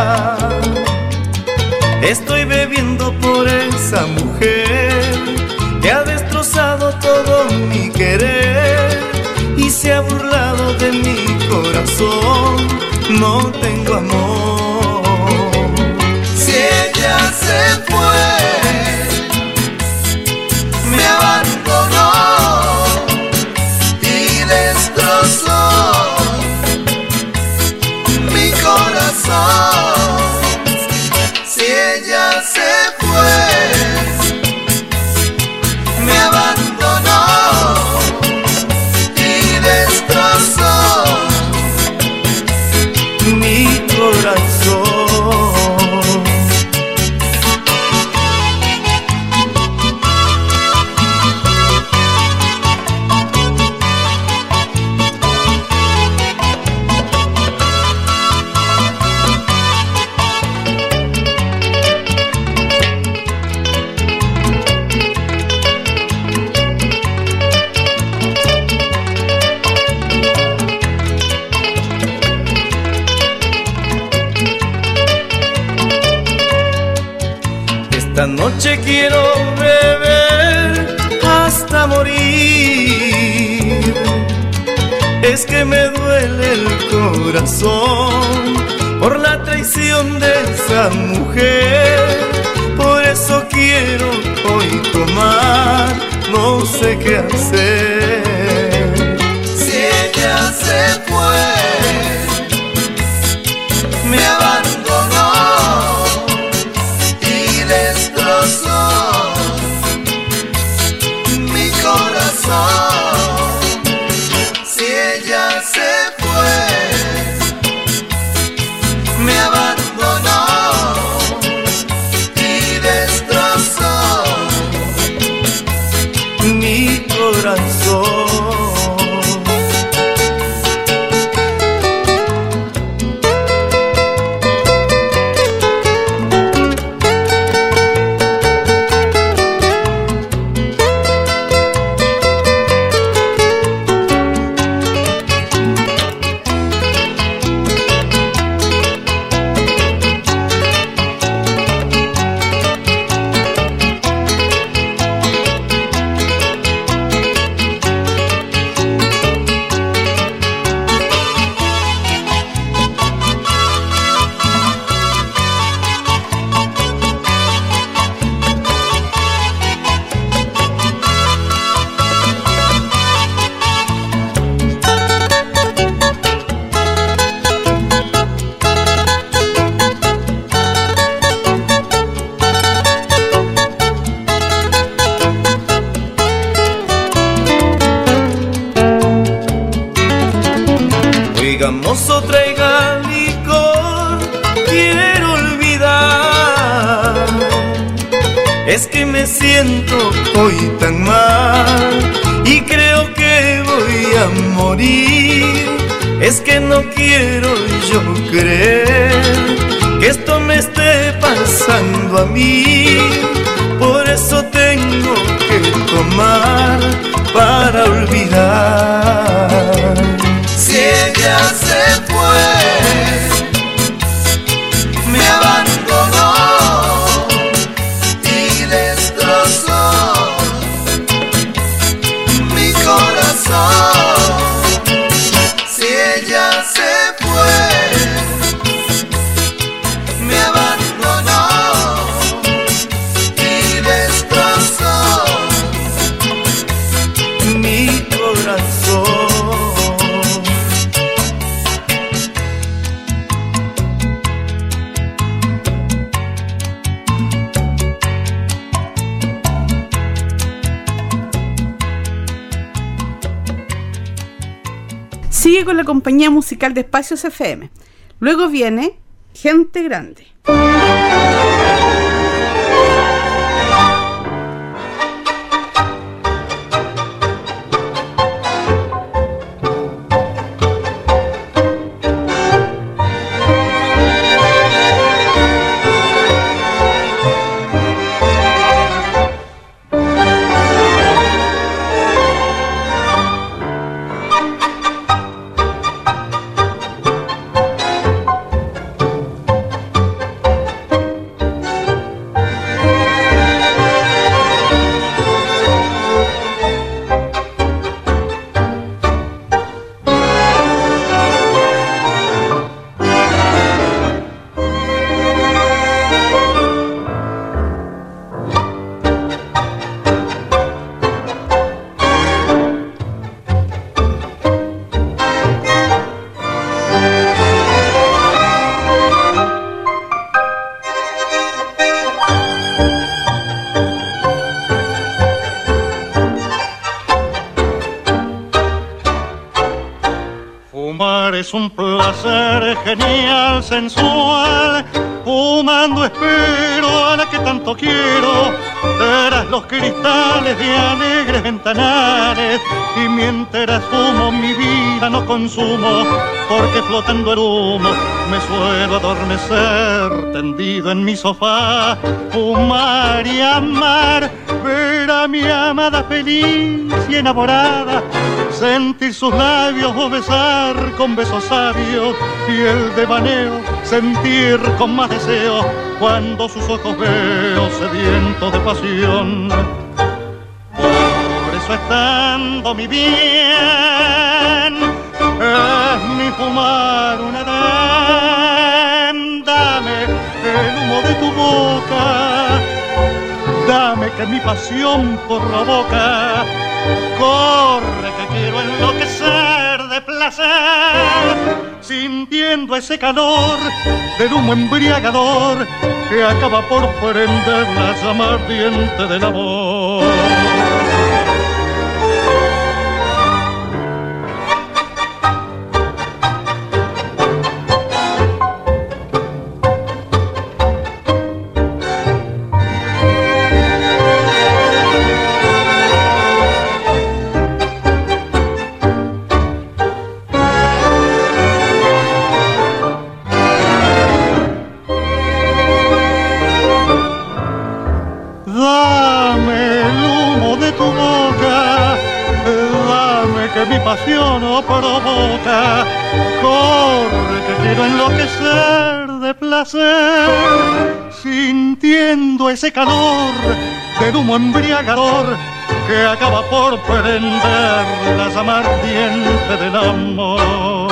Estoy bebiendo por esa mujer que ha destrozado todo mi querer y se ha burlado de mi corazón. No tengo amor. Si ella se fue, me abandonó y destrozó mi corazón. Si ella se fue, me abandonó y destrozó mi corazón. Esta noche quiero beber hasta morir. Es que me duele el corazón por la traición de esa mujer. Por eso quiero hoy tomar, no sé qué hacer. Si ella se fue, me abandonó y destrozó mi corazón. Si ella se fue, me abandonó y destrozó mi corazón. Mozo, traiga licor, quiero olvidar. Es que me siento hoy tan mal y creo que voy a morir. Es que no quiero yo creer que esto me esté pasando a mí. Por eso tengo que tomar para olvidar. Si ella se fue, me abandonó y destrozó mi corazón. Si ella se fue, me abandonó y destrozó mi corazón. Sigue con la compañía musical de Espacios FM. Luego viene Gente Grande. Fumar es un placer genial, sensual. Fumando espero a la que tanto quiero, tras los cristales de alegres ventanales. Y mientras fumo mi vida no consumo, porque flotando el humo me suelo adormecer tendido en mi sofá. Fumar y amar, ver a mi amada feliz y enamorada, sentir sus labios o besar con besos sabios, y el devaneo sentir con más deseo cuando sus ojos veo sedientos de pasión. Por eso estando mi bien, es mi fumar un edén. Dame el humo de tu boca, dame que mi pasión provoca. Corre que quiero enloquecer de placer, sintiendo ese calor del humo embriagador que acaba por prender la llama ardiente del amor. Mi pasión no provoca, corre que quiero enloquecer de placer, sintiendo ese calor del humo embriagador que acaba por prender la llama ardiente del amor.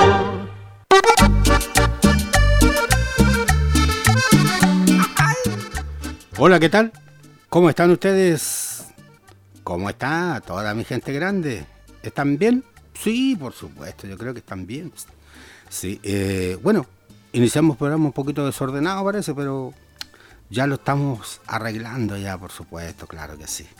Hola, ¿qué tal? ¿Cómo están ustedes? ¿Cómo está toda mi gente grande? ¿Están bien? Sí, por supuesto, yo creo que están bien. Sí, bueno, iniciamos el programa un poquito desordenado parece, pero ya lo estamos arreglando ya, por supuesto, claro que sí.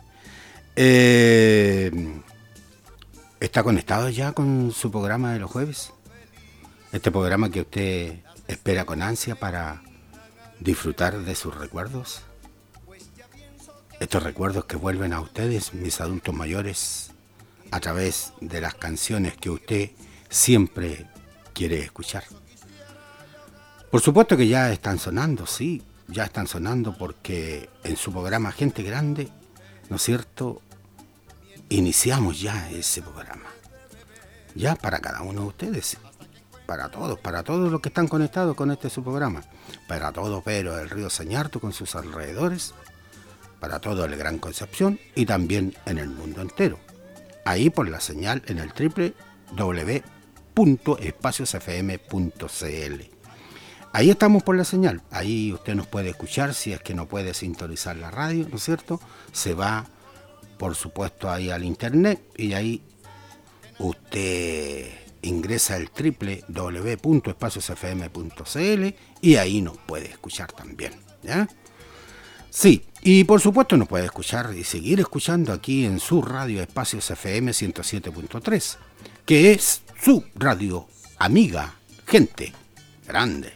¿Está conectado ya con su programa de los jueves? Este programa que usted espera con ansia para disfrutar de sus recuerdos. Estos recuerdos que vuelven a ustedes, mis adultos mayores, a través de las canciones que usted siempre quiere escuchar. Por supuesto que ya están sonando, sí, ya están sonando porque en su programa Gente Grande, ¿no es cierto?, iniciamos ya ese programa. Ya para cada uno de ustedes, para todos los que están conectados con este su programa, para todo Pero del Río Sañarto con sus alrededores, para todo el Gran Concepción y también en el mundo entero. Ahí por la señal en el www.espaciosfm.cl. Ahí estamos por la señal. Ahí usted nos puede escuchar si es que no puede sintonizar la radio, ¿no es cierto? Se va, por supuesto, ahí al internet y ahí usted ingresa al www.espaciosfm.cl y ahí nos puede escuchar también, ¿ya? Sí, y por supuesto nos puede escuchar y seguir escuchando aquí en su radio Espacios FM 107.3, que es su radio amiga, Gente Grande.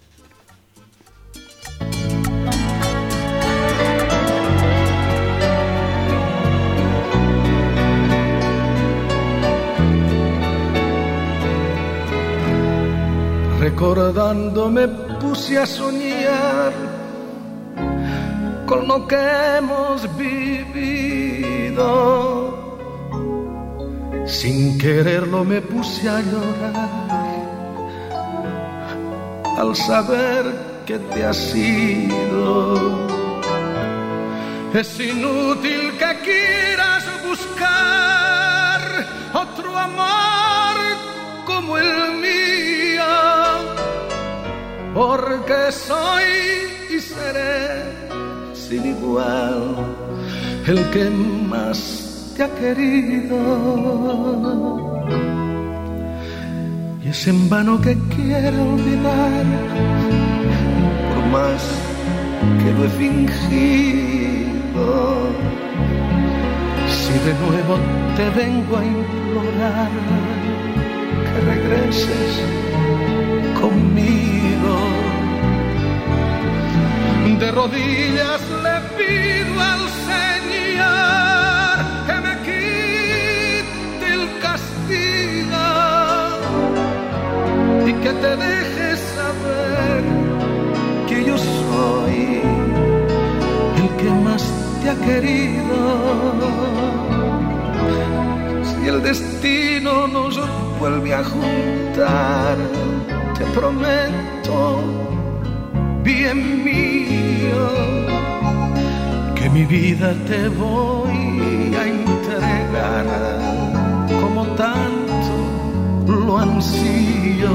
Recordando me puse a soñar con lo que hemos vivido. Sin quererlo me puse a llorar al saber que te has ido. Es inútil que quieras buscar otro amor como el mío, porque soy y seré sin igual el que más te ha querido. Y es en vano que quiero olvidar, por más que lo he fingido. Si de nuevo te vengo a implorar te regreses conmigo. De rodillas le pido al Señor que me quite el castigo y que te deje saber que yo soy el que más te ha querido. Si el destino nos vuelve a juntar, te prometo, bien mío, que mi vida te voy a entregar como tanto lo ansío,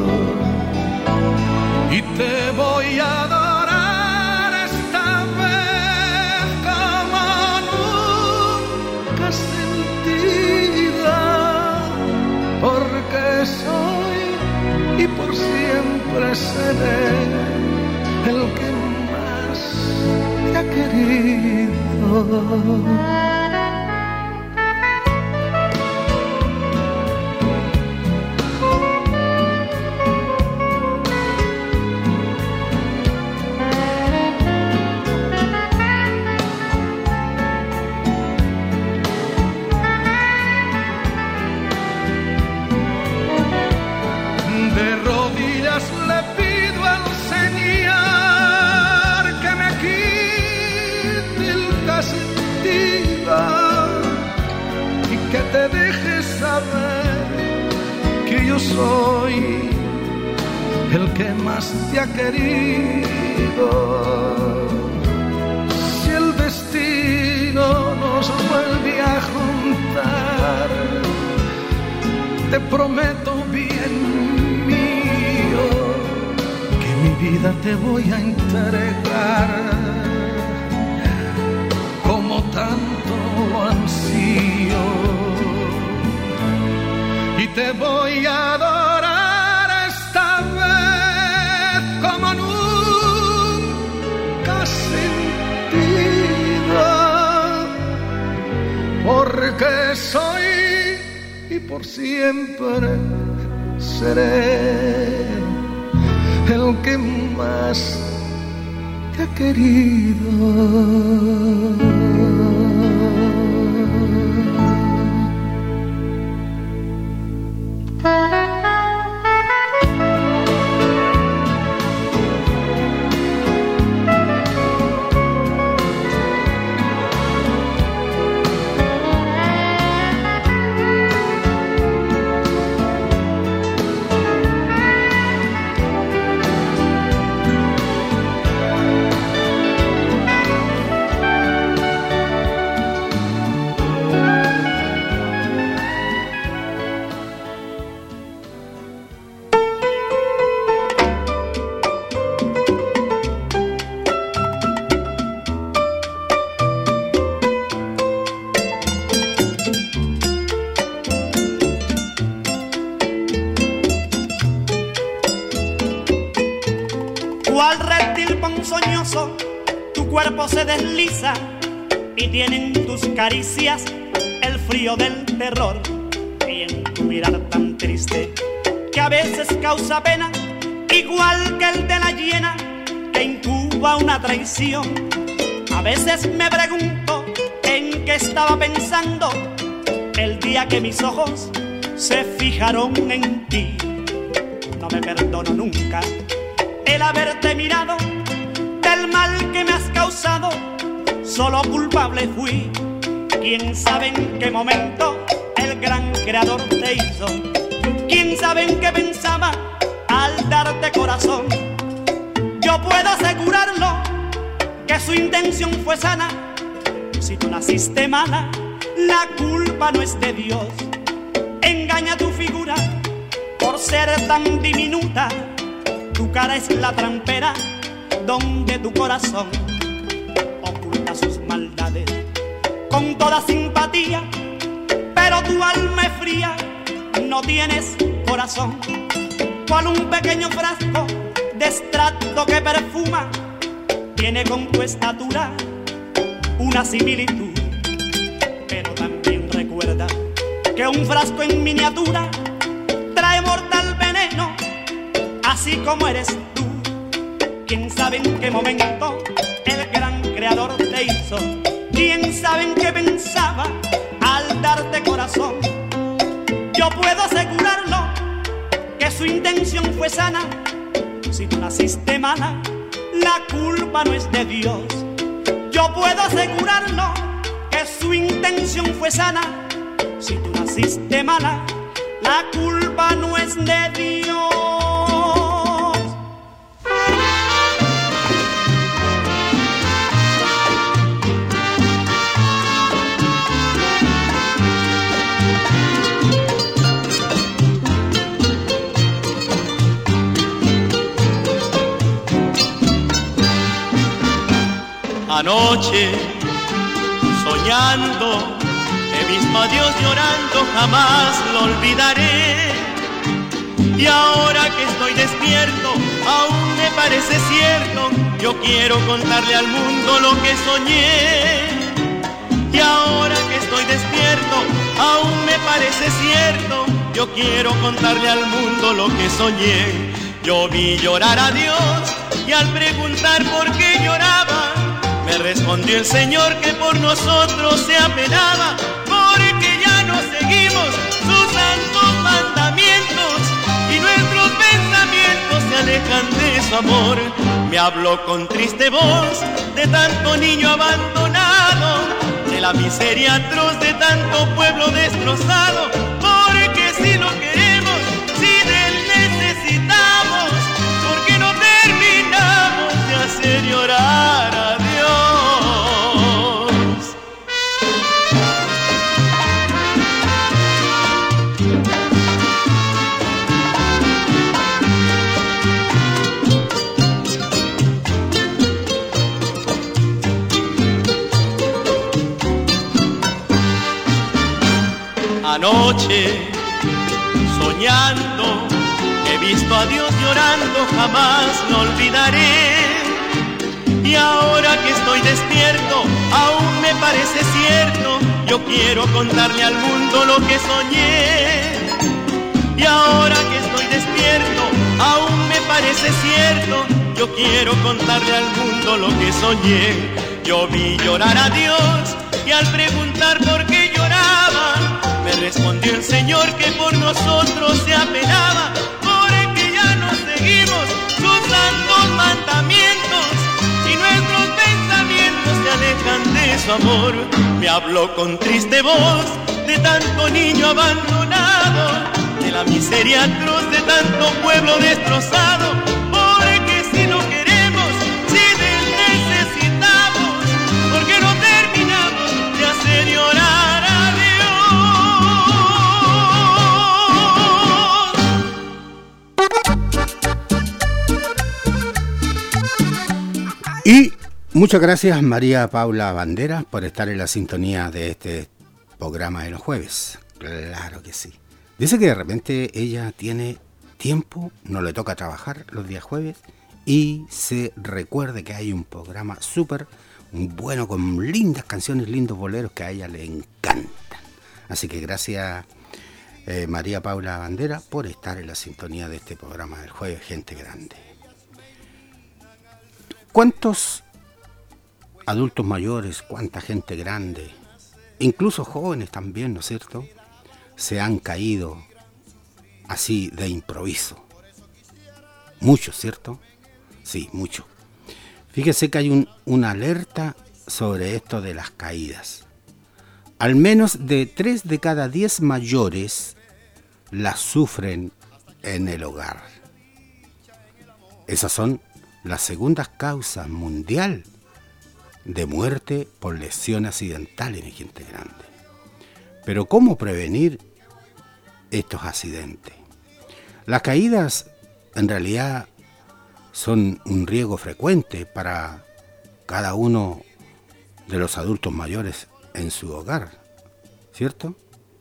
y te voy a adorar esta vez como nunca sentida, porque soy y por siempre seré el que más te ha querido. De rodillas le pido al Señor que me quite el castigo y que te deje saber que yo soy el que más te ha querido. Si el destino nos vuelve a juntar, te prometo, bien mío, que mi vida te voy a entregar como tanto lo ansío, y te voy a adorar esta vez como nunca sentido, porque soy y por siempre seré el que más te ha querido. Cual reptil ponzoñoso, tu cuerpo se desliza y tienen tus caricias el frío del terror. Y en tu mirar tan triste que a veces causa pena, igual que el de la hiena que incuba una traición. A veces me pregunto en qué estaba pensando el día que mis ojos se fijaron en ti. No me perdono nunca el haberte mirado, del mal que me has causado, solo culpable fui. Quién sabe en qué momento el gran creador te hizo, quién sabe en qué pensaba al darte corazón. Yo puedo asegurarlo que su intención fue sana. Si tú naciste mala, la culpa no es de Dios. Engaña tu figura por ser tan diminuta. Tu cara es la trampera donde tu corazón oculta sus maldades con toda simpatía, pero tu alma es fría, no tienes corazón. Cual un pequeño frasco de extracto que perfuma, tiene con tu estatura una similitud. Pero también recuerda que un frasco en miniatura trae así como eres tú. ¿Quién sabe en qué momento el gran creador te hizo? ¿Quién sabe en qué pensaba al darte corazón? Yo puedo asegurarlo que su intención fue sana. Si tú naciste mala, la culpa no es de Dios. Yo puedo asegurarlo que su intención fue sana. Si tú naciste mala, la culpa no es de Dios. Anoche, soñando, he visto a Dios llorando, jamás lo olvidaré. Y ahora que estoy despierto, aún me parece cierto, yo quiero contarle al mundo lo que soñé. Y ahora que estoy despierto, aún me parece cierto, yo quiero contarle al mundo lo que soñé. Yo vi llorar a Dios y al preguntar por qué lloraba, me respondió el Señor que por nosotros se apenaba, porque ya no seguimos sus santos mandamientos y nuestros pensamientos se alejan de su amor. Me habló con triste voz de tanto niño abandonado, de la miseria atroz de tanto pueblo destrozado, porque si lo queremos, si de él necesitamos, porque no terminamos de hacer llorar a Dios. Anoche, soñando, he visto a Dios llorando, jamás lo olvidaré. Y ahora que estoy despierto, aún me parece cierto, yo quiero contarle al mundo lo que soñé. Y ahora que estoy despierto, aún me parece cierto, yo quiero contarle al mundo lo que soñé. Yo vi llorar a Dios y al preguntar por qué lloraba, me respondió el Señor que por nosotros se apenaba, porque ya no seguimos sus santos mandamientos y nuestros pensamientos se alejan de su amor. Me habló con triste voz de tanto niño abandonado, de la miseria atroz de tanto pueblo destrozado, porque si lo queremos, si de él necesitamos, porque no terminamos de hacer llorar a Dios. Y muchas gracias María Paula Banderas por estar en la sintonía de este programa de los jueves. Claro que sí. Dice que de repente ella tiene tiempo, no le toca trabajar los días jueves y se recuerde que hay un programa súper bueno con lindas canciones, lindos boleros que a ella le encantan. Así que gracias María Paula Banderas por estar en la sintonía de este programa del jueves Gente Grande. ¿Cuántos adultos mayores, cuánta gente grande, incluso jóvenes también, ¿no es cierto?, se han caído así de improviso? Muchos, ¿cierto? Sí, muchos. Fíjese que hay una alerta sobre esto de las caídas. Al menos de 3 de cada 10 mayores las sufren en el hogar. Esas son las segundas causas mundial de muerte por lesión accidental en gente grande. Pero ¿cómo prevenir estos accidentes? Las caídas en realidad son un riesgo frecuente para cada uno de los adultos mayores en su hogar, ¿cierto?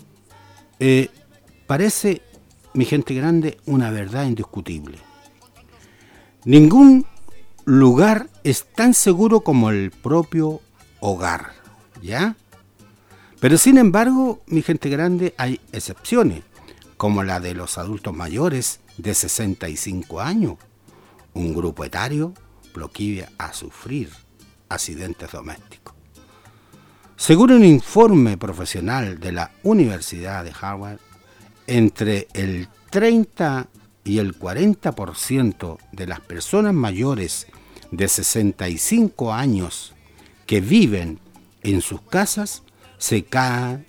Parece, mi gente grande, una verdad indiscutible. Ningún lugar es tan seguro como el propio hogar, ¿ya? Pero sin embargo, mi gente grande, hay excepciones, como la de los adultos mayores de 65 años, un grupo etario proclive a sufrir accidentes domésticos. Según un informe profesional de la Universidad de Harvard, entre el 30 y el 40% de las personas mayores de 65 años que viven en sus casas se caen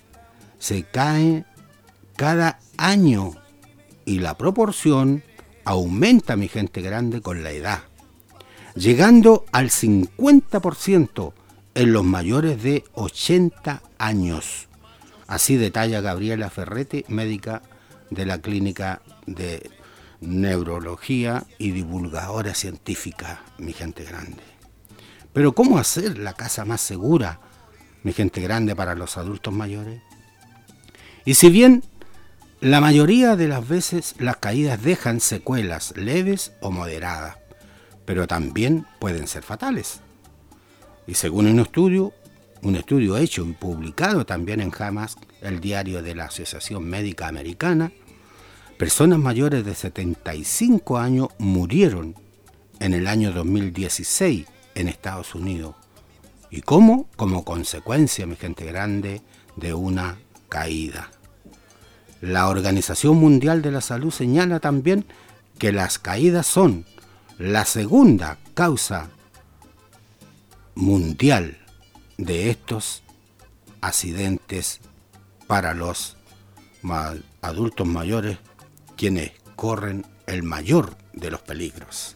cada año, y la proporción aumenta, mi gente grande, con la edad, llegando al 50% en los mayores de 80 años. Así detalla Gabriela Ferretti, médica de la Clínica de Neurología y divulgadora científica, mi gente grande. Pero ¿cómo hacer la casa más segura, mi gente grande, para los adultos mayores? Y si bien la mayoría de las veces las caídas dejan secuelas leves o moderadas, pero también pueden ser fatales. Y según un estudio hecho y publicado también en JAMA, el diario de la Asociación Médica Americana, personas mayores de 75 años murieron en el año 2016 en Estados Unidos. ¿Y cómo? Como consecuencia, mi gente grande, de una caída. La Organización Mundial de la Salud señala también que las caídas son la segunda causa mundial de estos accidentes para los adultos mayores, quienes corren el mayor de los peligros.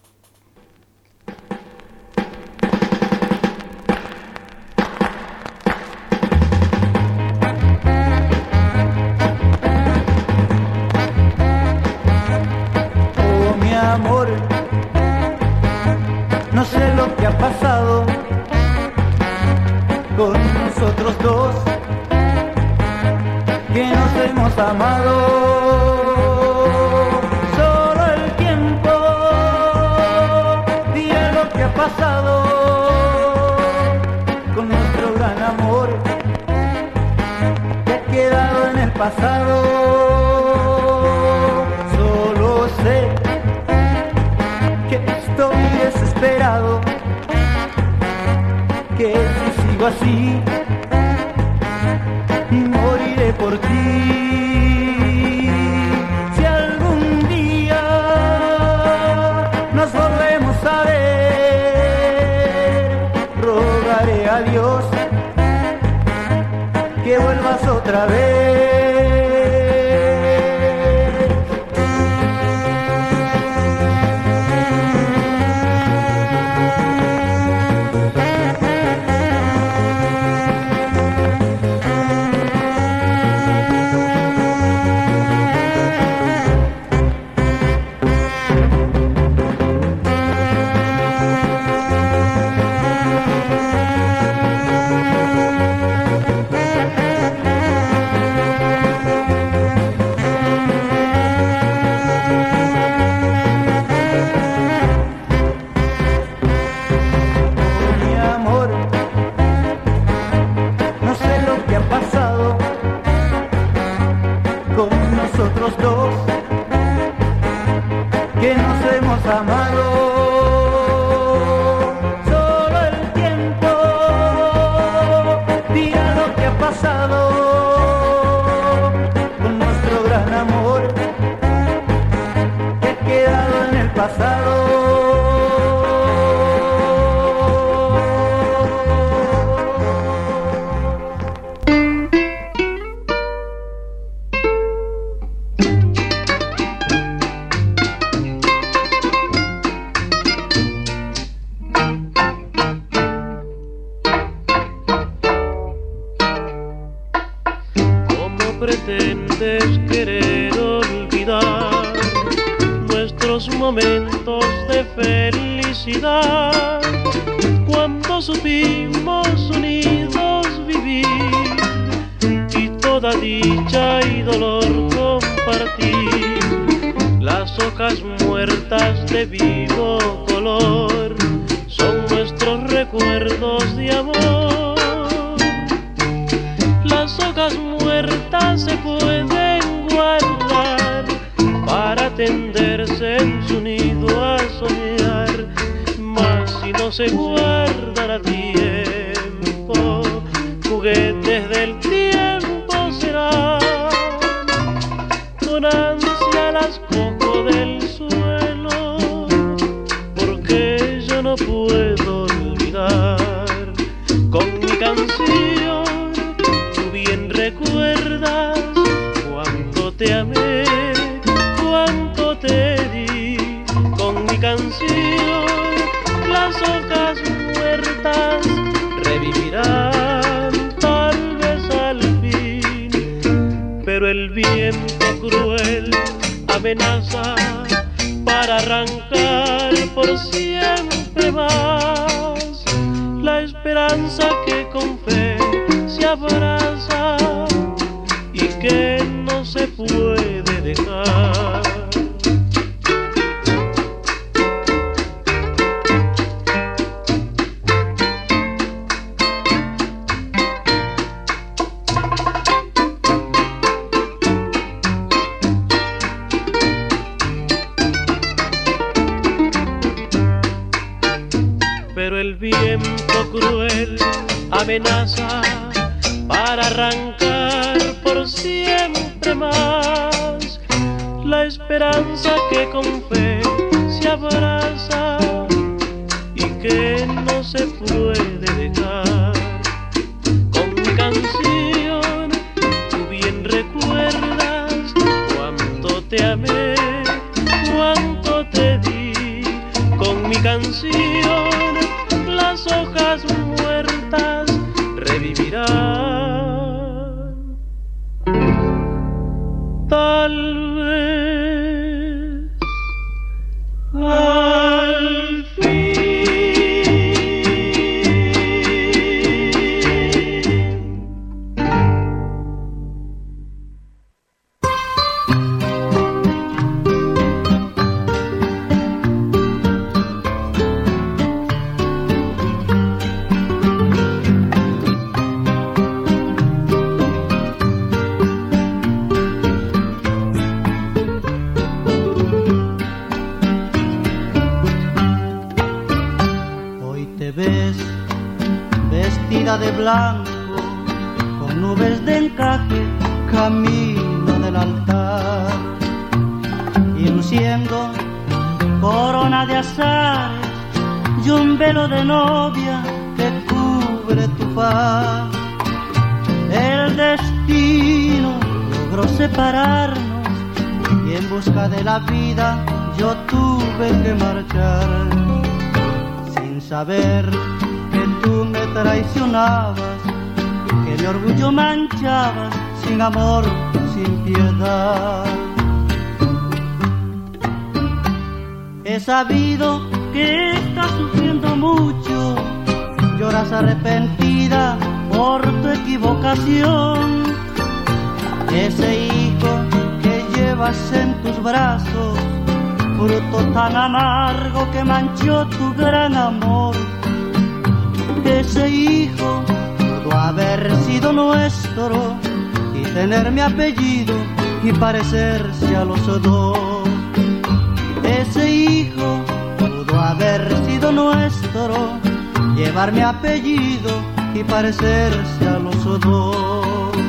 Oh, mi amor, no sé lo que ha pasado con nosotros dos, que nos hemos amado. Solo el tiempo dirá lo que ha pasado con nuestro gran amor, que ha quedado en el pasado. Solo sé que estoy desesperado, que si sigo así moriré por ti. Si algún día nos volvemos a ver, rogaré a Dios que vuelvas otra vez. Se pueden guardar para tener se guardan a tiempo, juguetes del tiempo serán. Con ansia las cojo del suelo, porque yo no puedo olvidar. Con mi canción tú bien recuerdas cuánto te amé, cuánto te di. Con mi canción las hojas muertas revivirán tal vez al fin, pero el viento cruel amenaza para arrancar por siempre más la esperanza que con fe se abraza y que no se puede dejar. El viento cruel amenaza para arrancar por siempre más la esperanza que con fe se abraza y que no se puede dejar. Con mi canción tú bien recuerdas cuánto te amé, cuánto te di. Con mi canción las hojas muertas revivirán. Tal vez al fin. De blanco, con nubes de encaje, camino del altar, y luciendo corona de azares y un velo de novia que cubre tu faz. El destino logró separarnos y en busca de la vida yo tuve que marchar, sin saber que tú me traicionabas, que mi orgullo manchabas, sin amor, sin piedad. He sabido que estás sufriendo mucho, lloras arrepentida por tu equivocación. Ese hijo que llevas en tus brazos, fruto tan amargo que manchó tu gran amor. Ese hijo pudo haber sido nuestro y tener mi apellido y parecerse a los dos. Ese hijo pudo haber sido nuestro, llevar mi apellido y parecerse a los dos.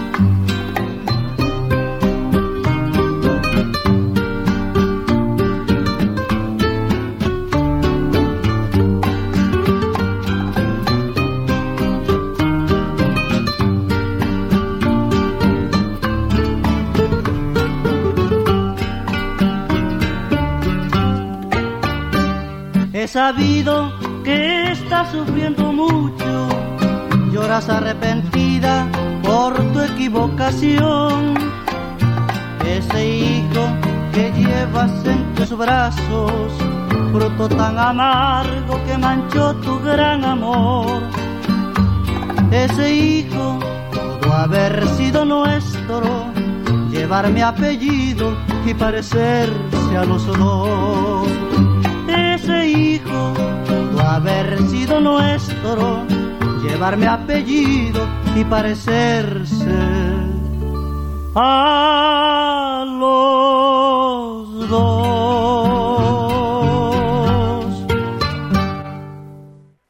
He sabido que estás sufriendo mucho, lloras arrepentida por tu equivocación. Ese hijo que llevas en tus brazos, fruto tan amargo que manchó tu gran amor. Ese hijo pudo haber sido nuestro, llevar mi apellido y parecerse a los dos. Ese hijo pudo haber sido nuestro, llevar mi apellido y parecerse a los dos.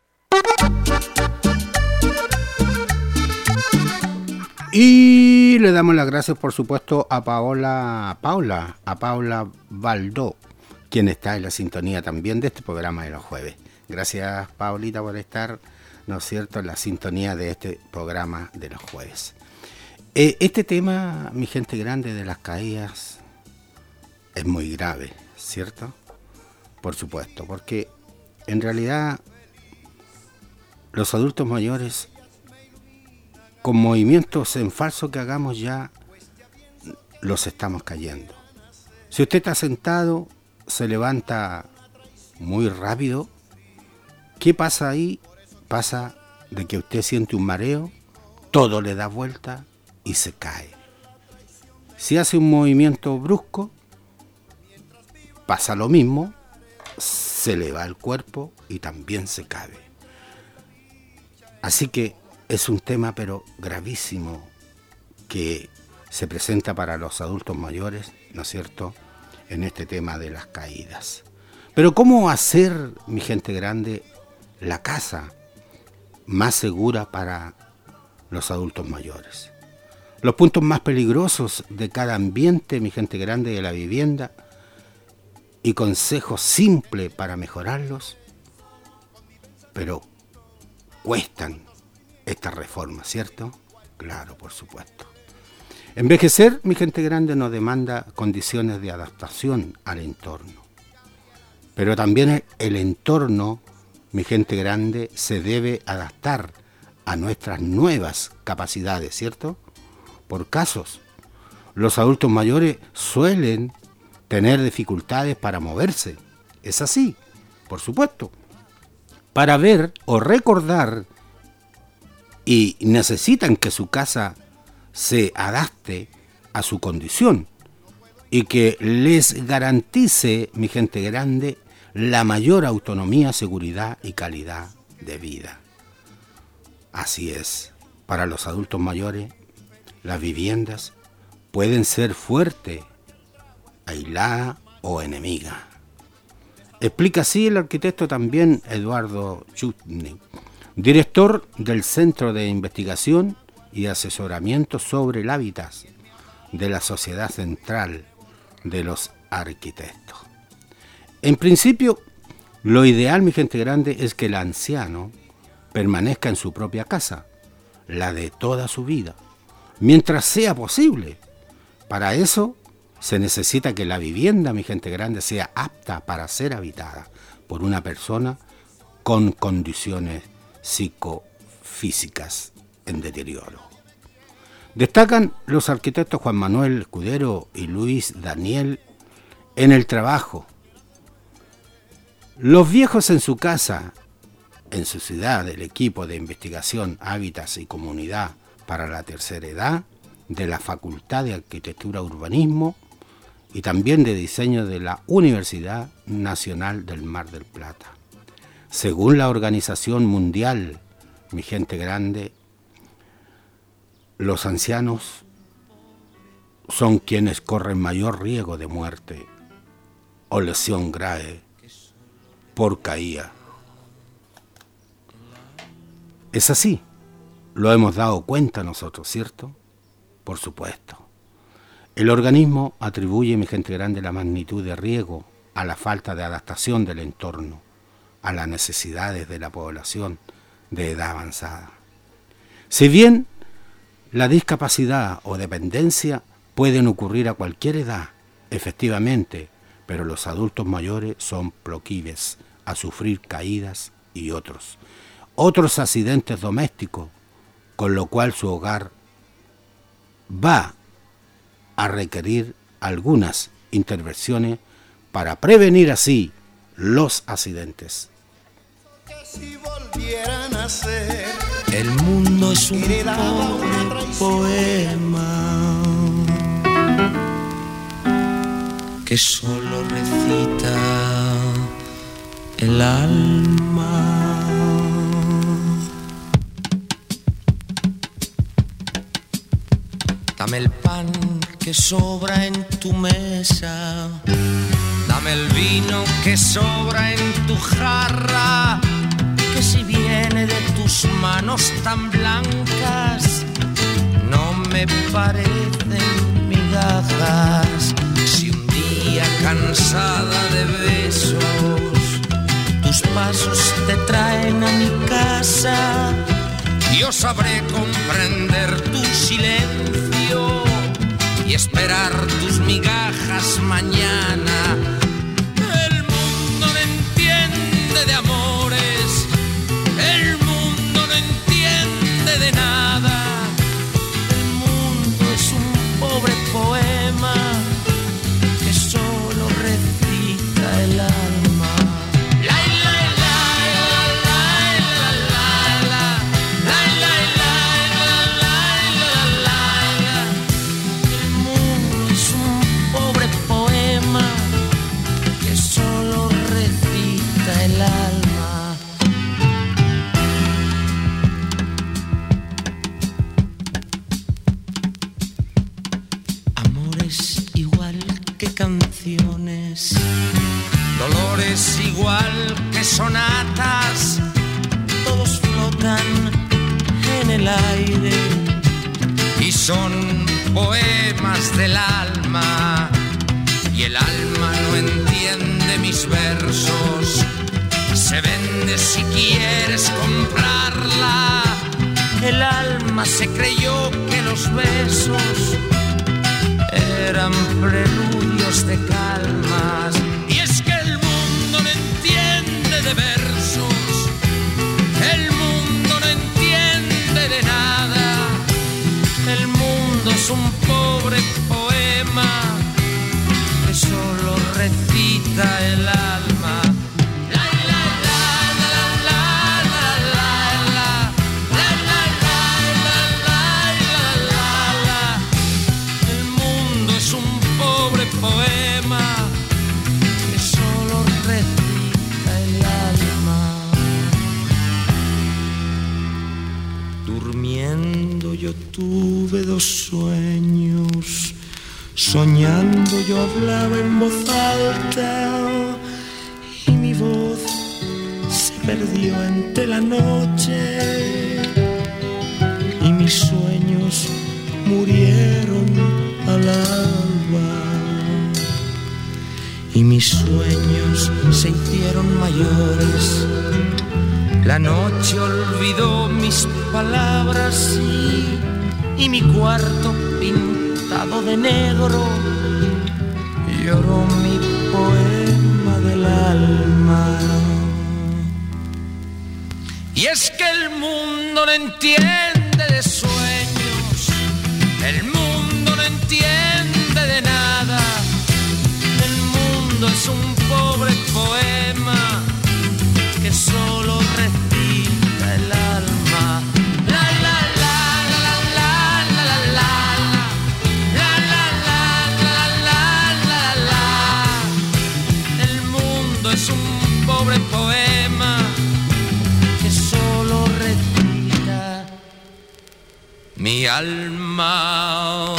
le damos las gracias, por supuesto, a Paula Baldó, quien está en la sintonía también de este programa de los jueves. Gracias, Paulita, por estar, ¿no es cierto?, en la sintonía de este programa de los jueves. Este tema, mi gente grande, de las caídas, es muy grave, ¿cierto? Por supuesto, porque en realidad los adultos mayores, con movimientos en falso que hagamos ya, los estamos cayendo. Si usted está sentado, se levanta muy rápido, ¿qué pasa ahí? Pasa de que usted siente un mareo, todo le da vuelta y se cae. Si hace un movimiento brusco, pasa lo mismo, se le va el cuerpo y también se cae. Así que es un tema pero gravísimo que se presenta para los adultos mayores, ¿no es cierto?, en este tema de las caídas. Pero ¿cómo hacer, mi gente grande, la casa más segura para los adultos mayores? Los puntos más peligrosos de cada ambiente, mi gente grande, de la vivienda, y consejos simples para mejorarlos, pero cuestan esta reforma, ¿cierto? Claro, por supuesto. Envejecer, mi gente grande, nos demanda condiciones de adaptación al entorno. Pero también el entorno, mi gente grande, se debe adaptar a nuestras nuevas capacidades, ¿cierto? Por casos, los adultos mayores suelen tener dificultades para moverse. Es así, por supuesto. Para ver o recordar, y necesitan que su casa se adapte a su condición y que les garantice, mi gente grande, la mayor autonomía, seguridad y calidad de vida. Así es, para los adultos mayores, las viviendas pueden ser fuertes, aisladas o enemigas. Explica así el arquitecto también Eduardo Chutney, director del Centro de Investigación y Asesoramiento sobre el Hábitat de la Sociedad Central de los Arquitectos. En principio, lo ideal, mi gente grande, es que el anciano permanezca en su propia casa, la de toda su vida, mientras sea posible. Para eso se necesita que la vivienda, mi gente grande, sea apta para ser habitada por una persona con condiciones psicofísicas en deterioro. Destacan los arquitectos Juan Manuel Escudero y Luis Daniel en el trabajo. Los viejos en su casa, en su ciudad, el equipo de investigación Hábitats y Comunidad para la Tercera Edad de la Facultad de Arquitectura y Urbanismo y también de Diseño de la Universidad Nacional del Mar del Plata. Según la Organización Mundial, mi gente grande, los ancianos son quienes corren mayor riesgo de muerte o lesión grave por caída. Es así, lo hemos dado cuenta nosotros, ¿cierto? Por supuesto. El organismo atribuye, mi gente grande, la magnitud de riesgo a la falta de adaptación del entorno, a las necesidades de la población de edad avanzada. Si bien la discapacidad o dependencia pueden ocurrir a cualquier edad, efectivamente, pero los adultos mayores son proclives a sufrir caídas y otros accidentes domésticos, con lo cual su hogar va a requerir algunas intervenciones para prevenir así los accidentes. Si volvieran a ser, el mundo es un poema que solo recita el alma. Dame el pan que sobra en tu mesa, dame el vino que sobra en tu jarra, si viene de tus manos tan blancas, no me me parecen migajas. Si un día cansada de besos tus pasos te traen a mi casa, yo sabré comprender tu silencio y esperar tus migajas mañana. El mundo no entiende de amores, el mundo no entiende de nada. El mundo es un pobre poema que solo recita el alma. Canciones, dolores igual que sonatas, todos flotan en el aire y son poemas del alma. Y el alma no entiende mis versos, se vende si quieres comprarla. El alma se creyó que los besos eran preludios de calmas. Y es que el mundo no entiende de versos, el mundo no entiende de nada. El mundo es un pobre poema que solo recita el alma. Poema que solo recita el alma. Durmiendo yo tuve dos sueños, soñando yo hablaba en voz alta y mi voz se perdió entre la noche y mis sueños murieron al alba. Y mis sueños se hicieron mayores, la noche olvidó mis palabras y mi cuarto pintado de negro lloró mi poema del alma. Y es que el mundo no entiende de sueños, el mundo no entiende de nada. Es un pobre poema que solo recita el alma. La la la la la la la la la la la la. El mundo es un pobre poema que solo recita mi alma.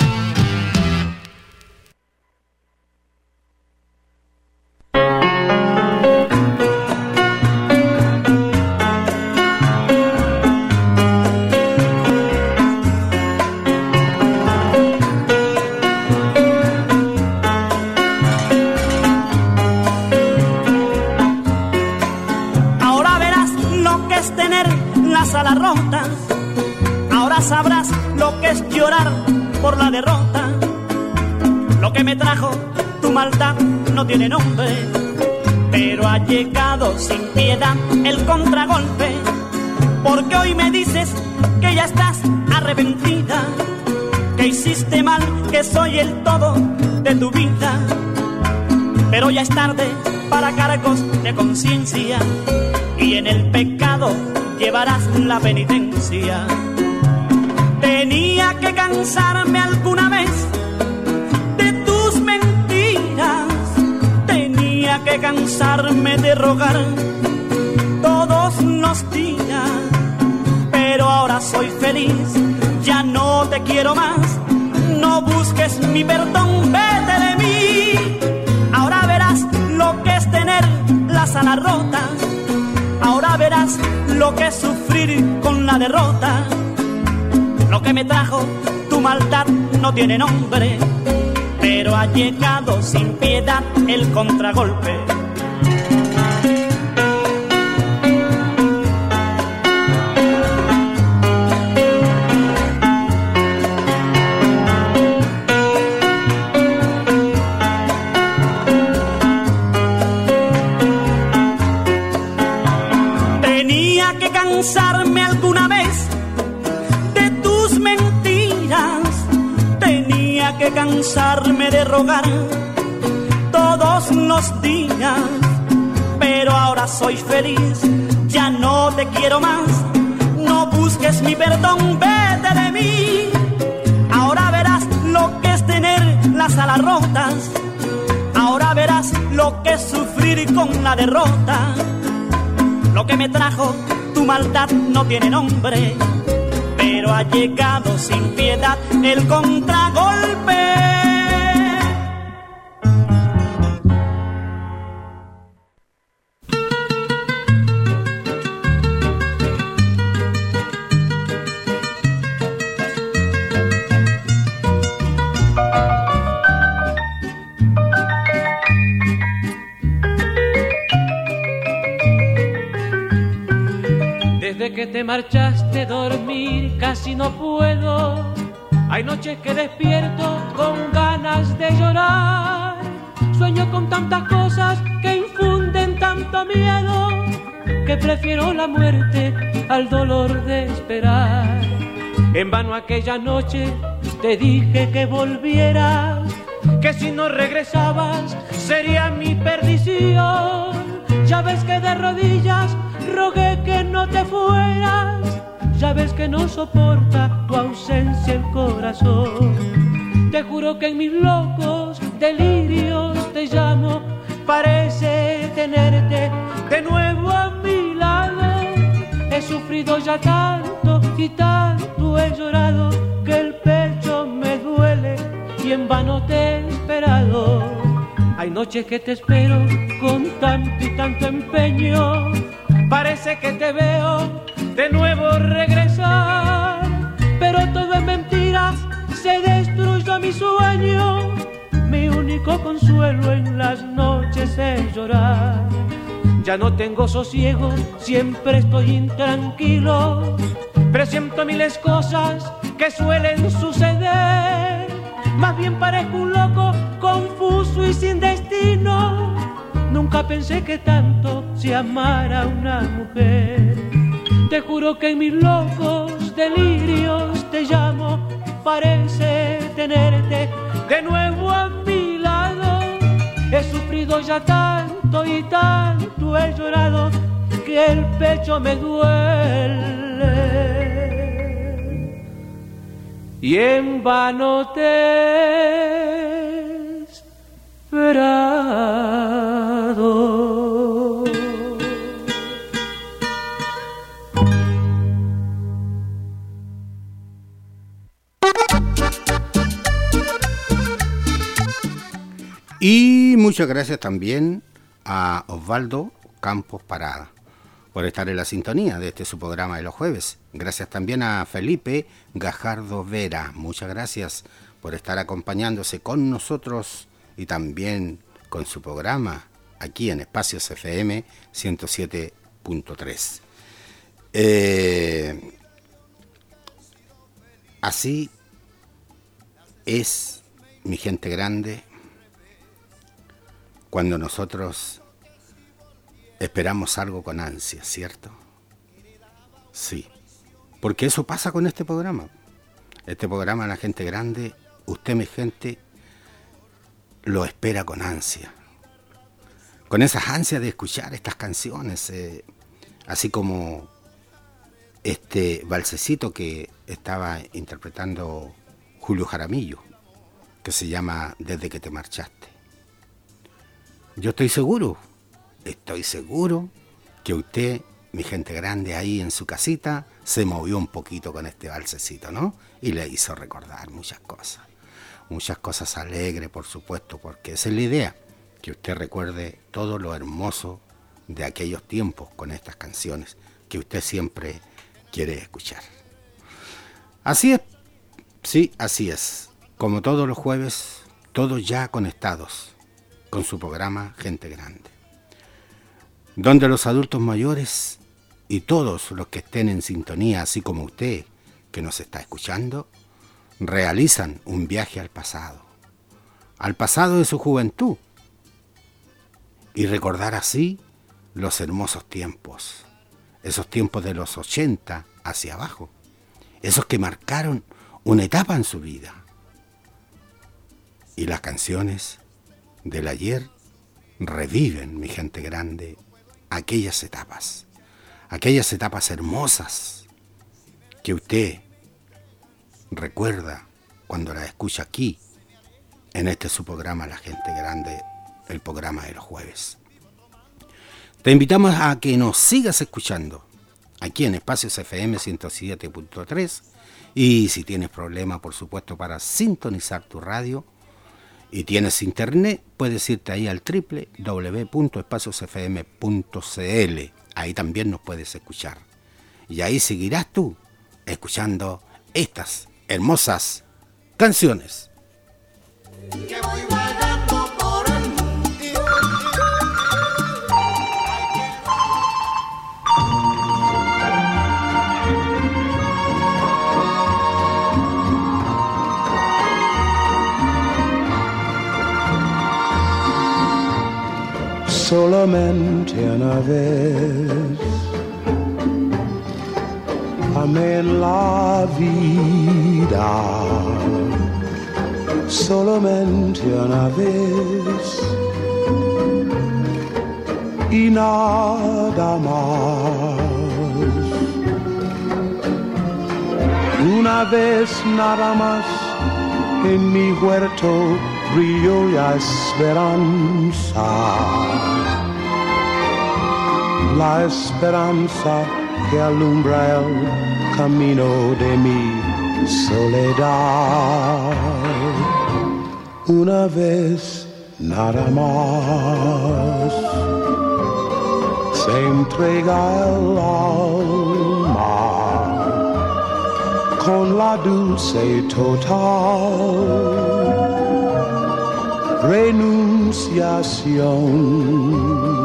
Sabrás lo que es llorar por la derrota. Lo que me trajo tu maldad no tiene nombre, pero ha llegado sin piedad el contragolpe. Porque hoy me dices que ya estás arrepentida, que hiciste mal, que soy el todo de tu vida. Pero ya es tarde para cargos de conciencia y en el pecado llevarás la penitencia. Tenía que cansarme alguna vez de tus mentiras, tenía que cansarme de rogar todos los días, pero ahora soy feliz, ya no te quiero más, no busques mi perdón, vete de mí. Ahora verás lo que es tener las alas rotas, ahora verás lo que es sufrir con la derrota. Lo que me trajo tu maldad no tiene nombre, pero ha llegado sin piedad el contragolpe. Tenía que cansarme alguna vez de tus mentiras, tenía que cansarme de rogar todos los días, pero ahora soy feliz, ya no te quiero más, no busques mi perdón, vete de mí. Ahora verás lo que es tener las alas rotas, ahora verás lo que es sufrir con la derrota. Lo que me trajo tu maldad no tiene nombre, pero ha llegado sin piedad el contragolpe. Desde que te marchaste dormir casi no puedo. Hay noches que despierto con ganas de llorar. Sueño con tantas cosas que infunden tanto miedo, que prefiero la muerte al dolor de esperar. En vano aquella noche te dije que volvieras, que si no regresabas sería mi perdición. Ya ves que de rodillas rogué que no te fueras, ya ves que no soporta tu ausencia el corazón. Te juro que en mis locos delirios te llamo, parece tenerte de nuevo a mi lado. He sufrido ya tanto y tanto he llorado, que el pecho me duele y en vano te he esperado. Hay noches que te espero con tanto y tanto empeño, parece que te veo de nuevo regresar, pero todo es mentiras, se destruyó mi sueño. Mi único consuelo en las noches es llorar. Ya no tengo sosiego, siempre estoy intranquilo, presiento miles cosas que suelen suceder. Más bien parezco un loco, confuso y sin destino. Nunca pensé que tanto se amara a una mujer. Te juro que en mis locos delirios te llamo, parece tenerte de nuevo a mi lado. He sufrido ya tanto y tanto he llorado, que el pecho me duele y en vano te he esperado. Y muchas gracias también a Osvaldo Campos Parada por estar en la sintonía de este su programa de los jueves. Gracias también a Felipe Gajardo Vera. Muchas gracias por estar acompañándose con nosotros y también con su programa aquí en Espacios FM 107.3. Así es, mi gente grande, cuando nosotros esperamos algo con ansia, ¿cierto? Sí, porque eso pasa con este programa. Este programa, La Gente Grande, usted, mi gente, lo espera con ansia. Con esas ansias de escuchar estas canciones, así como este valsecito que estaba interpretando Julio Jaramillo, que se llama Desde que te marchaste. Yo estoy seguro que usted, mi gente grande, ahí en su casita, se movió un poquito con este valsecito, ¿no? Y le hizo recordar muchas cosas alegres, por supuesto, porque esa es la idea, que usted recuerde todo lo hermoso de aquellos tiempos con estas canciones que usted siempre quiere escuchar. Así es, Sí, así es. Como todos los jueves, todos ya conectados con su programa Gente Grande, donde los adultos mayores y todos los que estén en sintonía, así como usted que nos está escuchando, realizan un viaje al pasado de su juventud, y recordar así los hermosos tiempos, esos tiempos de los 80 hacia abajo, esos que marcaron una etapa en su vida. Y las canciones del ayer reviven, mi gente grande, aquellas etapas hermosas que usted recuerda cuando las escucha aquí, en este su programa La Gente Grande, el programa de los jueves. Te invitamos a que nos sigas escuchando aquí en Espacios FM 107.3, y si tienes problema, por supuesto, para sintonizar tu radio y tienes internet, puedes irte ahí al www.espaciosfm.cl. Ahí también nos puedes escuchar. Y ahí seguirás tú escuchando estas hermosas canciones. Que voy vagando por el mundo. Solamente una vez amé en la vida, solamente una vez y nada más. Una vez nada más en mi huerto brilló la esperanza, la esperanza que alumbra el camino de mi soledad. Una vez nada más se entrega el alma con la dulce total renunciación.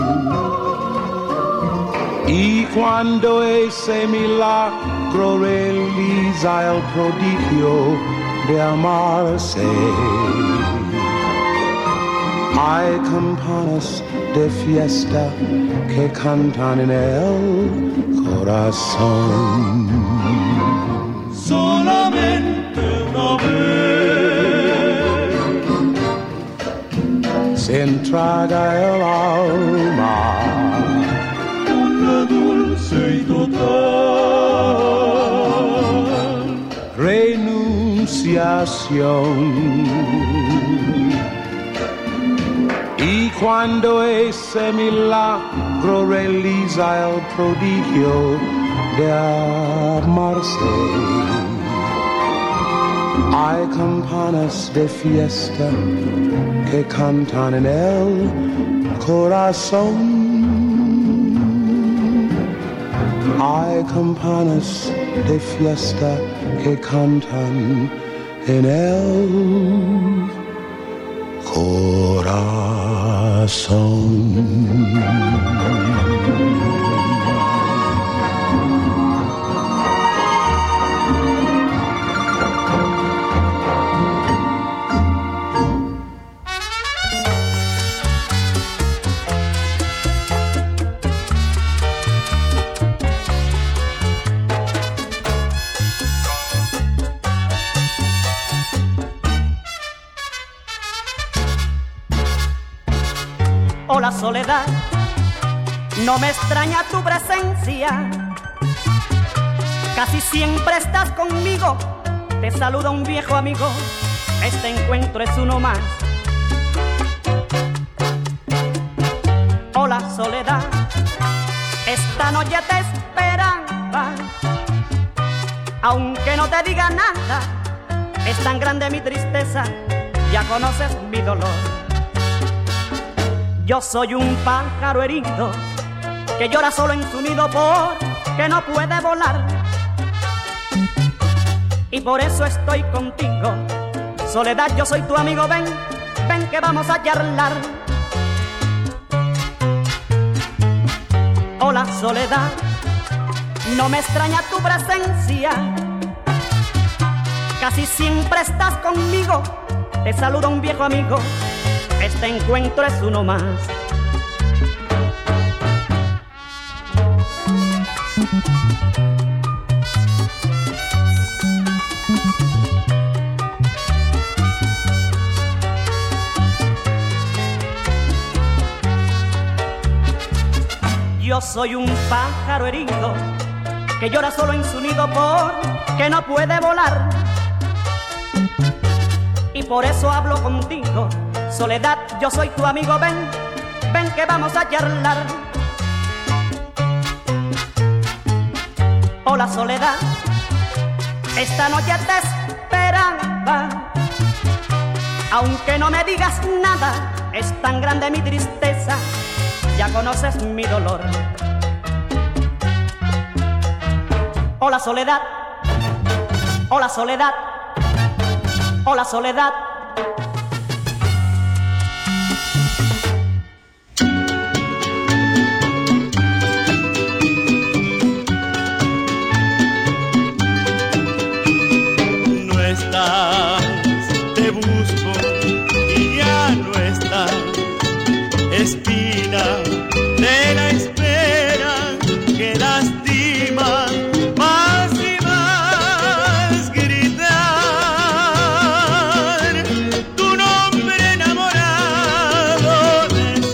Y cuando ese milagro realiza el prodigio de amarse, hay campanas de fiesta que cantan en el corazón. Solamente una vez se entrega el alma, una dulce y total renunciación. Y cuando ese milagro realiza el prodigio de amarse, hay campanas de fiesta que cantan en el corazón. Hay campanas de fiesta que cantan en el corazón. Hola soledad, no me extraña tu presencia, casi siempre estás conmigo, te saluda un viejo amigo, este encuentro es uno más. Hola soledad, esta noche te esperaba, aunque no te diga nada, es tan grande mi tristeza, ya conoces mi dolor. Yo soy un pájaro herido que llora solo en su nido porque no puede volar. y por eso estoy contigo. Soledad, yo soy tu amigo, ven, ven que vamos a charlar. Hola Soledad, no me extraña tu presencia, casi siempre estás conmigo. Te saluda un viejo amigo, este encuentro es uno más. Yo soy un pájaro herido que llora solo en su nido porque no puede volar. Y por eso hablo contigo, Soledad, yo soy tu amigo, ven, ven que vamos a charlar. Hola Soledad, esta noche te esperaba, aunque no me digas nada, es tan grande mi tristeza, ya conoces mi dolor. Hola Soledad, hola Soledad, hola Soledad. No estás, te busco y ya no estás, espina de la espera que lastima más y más gritar tu nombre enamorado,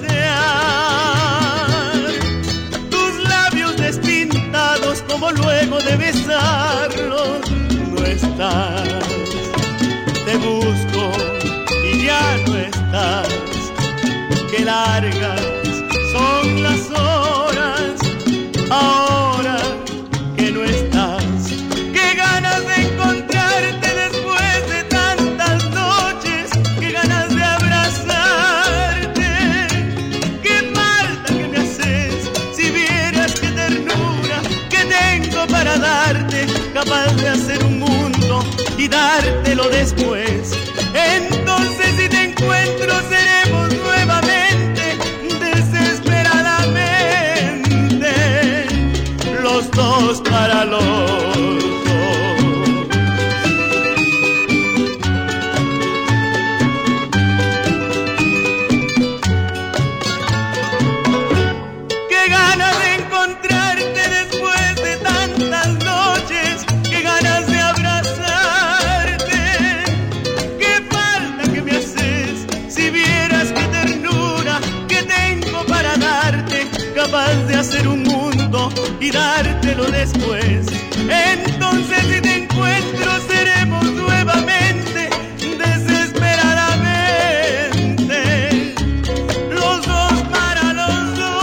desear tus labios despintados como luego de besarlos. No estás, te busco y ya no estás, qué largas son las horas ahora que no estás. Qué ganas de encontrarte después de tantas noches, qué ganas de abrazarte, qué falta que me haces. Si vieras qué ternura que tengo para darte, capaz de hacer un mundo y dártelo después. Entonces si te encuentro seremos nuevamente desesperadamente los dos para los dos. Qué ganas de encontrarte después de tantas noches, qué ganas de abrazarte, qué falta que me haces. Si vieras qué ternura que tengo para darte, capaz de hacer un mundo y dártelo después. Entonces si te encuentro seremos nuevamente desesperadamente los dos para los dos.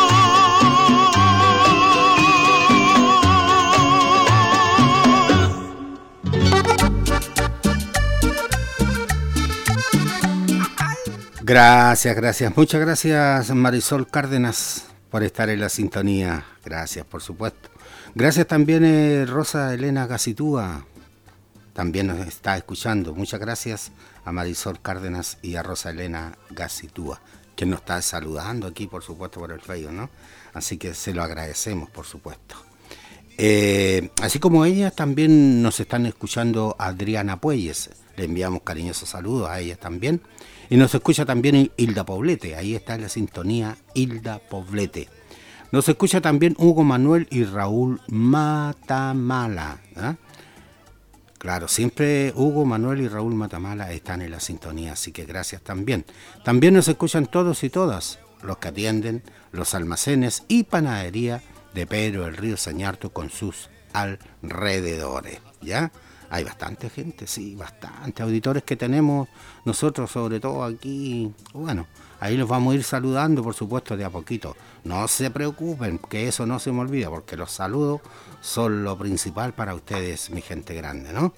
Gracias, gracias. Muchas gracias, Marisol Cárdenas, por estar en la sintonía. Gracias, por supuesto. Gracias también, Rosa Elena Gacitúa. También nos está escuchando. Muchas gracias a Marisol Cárdenas y a Rosa Elena Gacitúa, que nos está saludando aquí, por supuesto, por el Facebook, ¿no? Así que se lo agradecemos, por supuesto. Así como ellas, también nos están escuchando Adriana Puelles. Le enviamos cariñosos saludos a ellas también. Y nos escucha también Hilda Poblete. Ahí está en la sintonía Hilda Poblete. Nos escucha también Hugo Manuel y Raúl Matamala, ¿eh? Claro, siempre Hugo Manuel y Raúl Matamala están en la sintonía, así que gracias también. También nos escuchan todos y todas los que atienden los almacenes y panadería de Pedro del Río Sañarto con sus alrededores, ¿ya? Hay bastante gente, sí, bastante auditores que tenemos nosotros, sobre todo aquí. Bueno, ahí los vamos a ir saludando, por supuesto, de a poquito. No se preocupen, que eso no se me olvida, porque los saludos son lo principal para ustedes, mi gente grande, ¿no?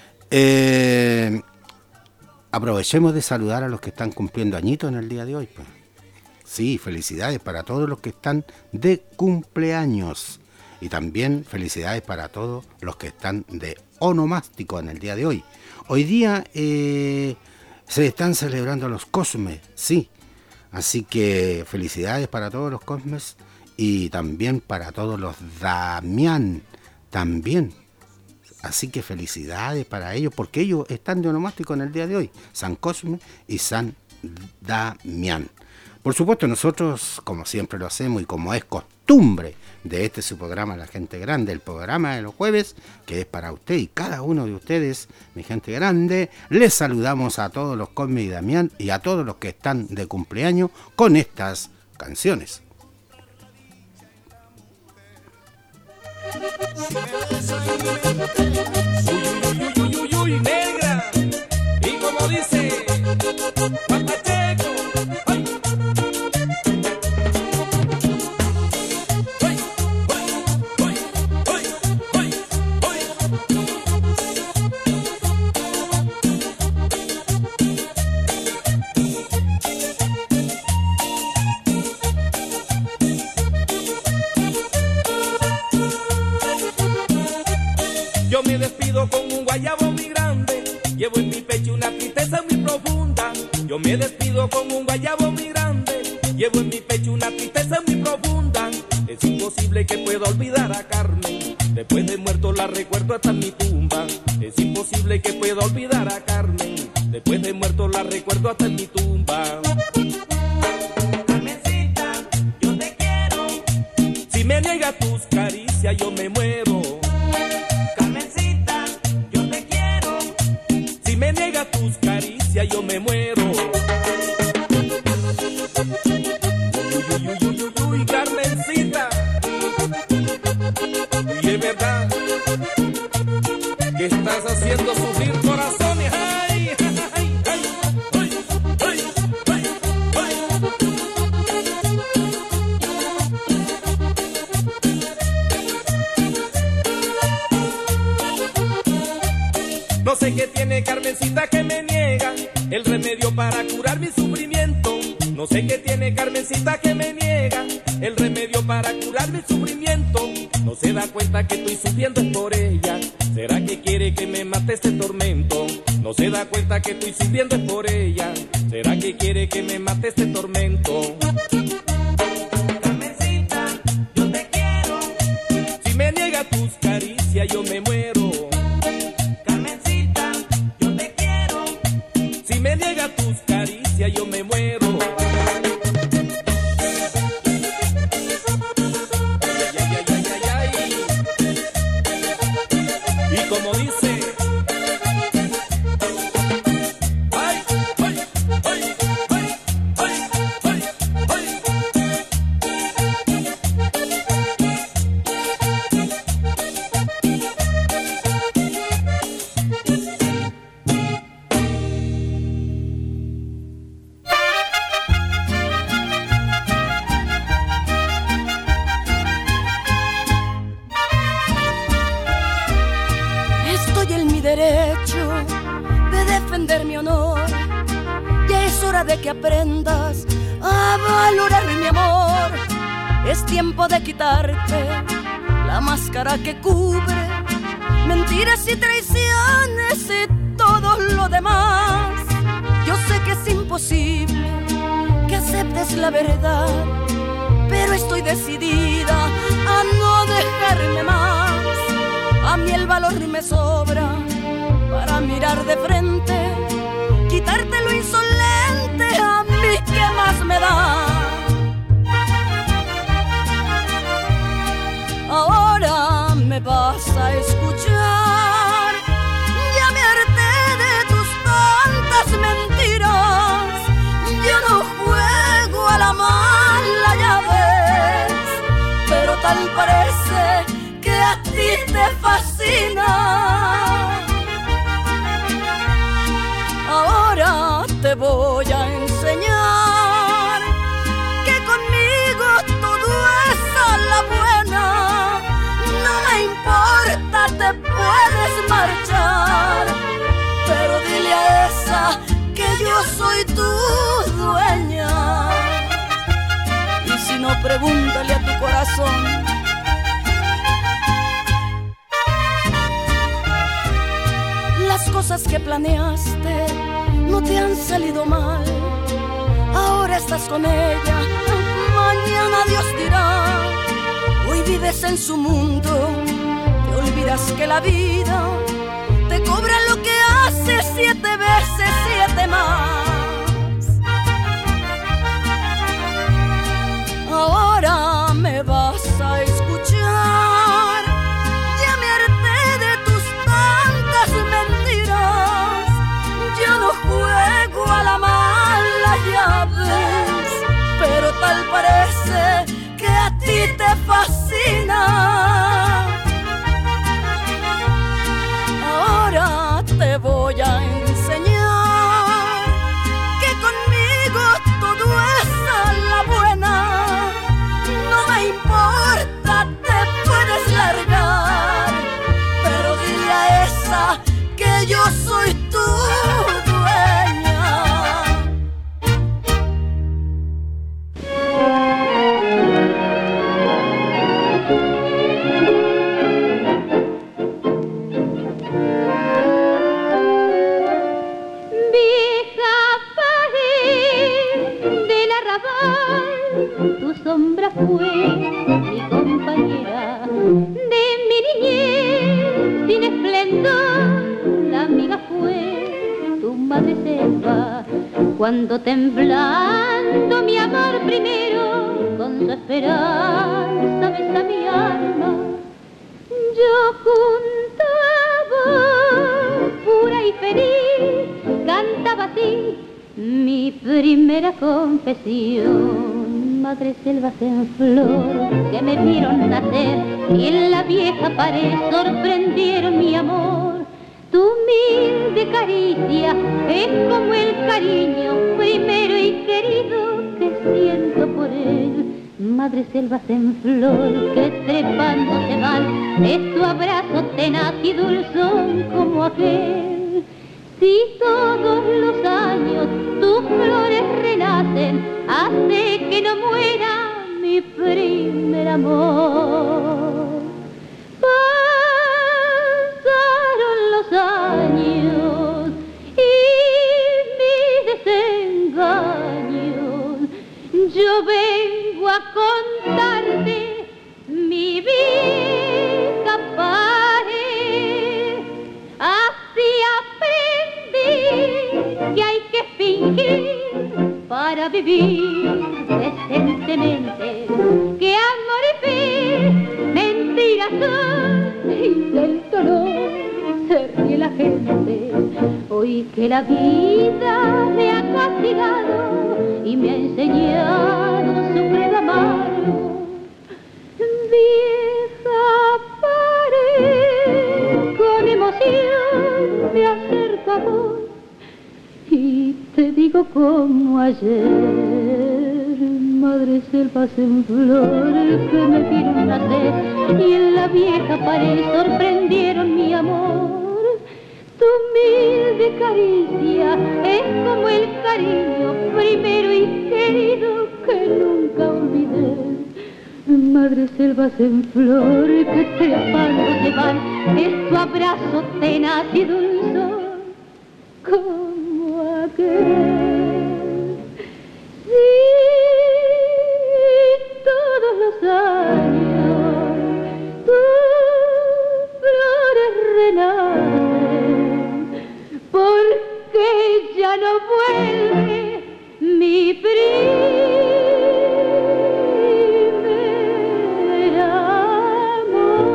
Aprovechemos de saludar a los que están cumpliendo añitos en el día de hoy, pues. Sí, felicidades para todos los que están de cumpleaños. Y también felicidades para todos los que están de onomástico en el día de hoy. Hoy día se están celebrando los Cosmes, sí. Así que felicidades para todos los Cosmes y también para todos los Damián, también. Así que felicidades para ellos, porque ellos están de onomástico en el día de hoy, San Cosme y San Damián. Por supuesto, nosotros, como siempre lo hacemos y como es costumbre de este su programa La Gente Grande, el programa de los jueves, que es para usted y cada uno de ustedes, mi gente grande, les saludamos a todos los Cosme y Damián y a todos los que están de cumpleaños con estas canciones. Uy, negra, y como dice Papacheco, ay. Yo me despido con un guayabo muy grande, llevo en mi pecho una tristeza muy profunda. Yo me despido con un guayabo muy grande, llevo en mi pecho una tristeza muy profunda. Es imposible que pueda olvidar a Carmen, después de muerto la recuerdo hasta en mi tumba. Es imposible que pueda olvidar a Carmen, después de muerto la recuerdo hasta en mi tumba. Carmencita, yo te quiero, si me niegas tus caricias yo me muero. Me niega tus caricias, yo me muero. Uy, Carmencita. Y es verdad que estás haciendo sufrir corazones. Ay, ay, ay, ay, ay, ay, ay. No sé qué tiene Carmencita que me niega el remedio para curar mi sufrimiento. No sé qué tiene Carmencita que me niega el remedio para curar mi sufrimiento. No se da cuenta que estoy sufriendo es por ella. ¿Será que quiere que me mate este tormento? No se da cuenta que estoy sufriendo es por ella. ¿Será que quiere que me mate este tormento? Carmencita, yo te quiero. Si me niega tus caricias yo me muero. Si me niega tus caricias yo me muero. Ay, ay, ay, ay, ay, ay. Y como dice ay, ay, ay, ay, ay, ay, ay. Derecho de defender mi honor. Ya es hora de que aprendas a valorar mi amor. Es tiempo de quitarte la máscara que cubre mentiras y traiciones y todo lo demás. Yo sé que es imposible que aceptes la verdad, pero estoy decidida a no dejarme más. A mí el valor me sobra para mirar de frente, quitarte lo insolente, a mí que más me da. Ahora me vas a escuchar, ya me harté de tus tantas mentiras. Yo no juego a la mala, ya ves, pero tal parece que a ti te fascina. Ahora te voy a enseñar que conmigo todo es a la buena. No me importa, te puedes marchar, pero dile a esa que yo soy tu dueña. Y si no, pregúntale a tu corazón. cosas que planeaste no te han salido mal. Ahora estás con ella, mañana Dios dirá. Hoy vives en su mundo, te olvidas que la vida te cobra lo que hace 7 veces 7 más. Ahora me vas a escuchar, ya me harté de tus tantas mentiras. Yo no juego a la mala, ya ves, pero tal parece que a ti te fascina. Ahora te voy a enseñar que conmigo todo es a la buena. No me importa, te puedes largar, pero dile a esa que yo soy tu dueña. Tu sombra fue mi compañera de mi niñez sin esplendor. La amiga fue tu madre selva cuando temblando mi amor primero con su esperanza besa mi alma. Yo junto a vos, pura y feliz, cantaba así mi primera confesión. Madre selvas en flor que me vieron nacer y en la vieja pared sorprendieron mi amor. Tu humilde caricia es como el cariño primero y querido que siento por él. Madre selvas en flor que trepando se van, es tu abrazo tenaz y dulzón como aquel. Si todos los años tus flores renacen, hace que no muera mi primer amor. Pasaron los años y mis desengaños, yo vengo a contarte mi vieja pared. Así aprendí que hay que fingir para vivir decentemente, que amor y fe mentiras son y del dolor se ríe la gente. Hoy que la vida me ha castigado y me ha enseñado su credo amargo, vieja pared, con emoción me acerco a vos y te digo como ayer. Madre selvas en flor que me vieron nacer y en la vieja pared sorprendieron mi amor. Tu humilde caricia es como el cariño primero y querido que nunca olvidé. Madre selvas en flor que trepando se van, es tu abrazo tenaz y dulzón como aquel. Sí, todos los años tus flores renacen, porque ya no vuelve mi primer amor.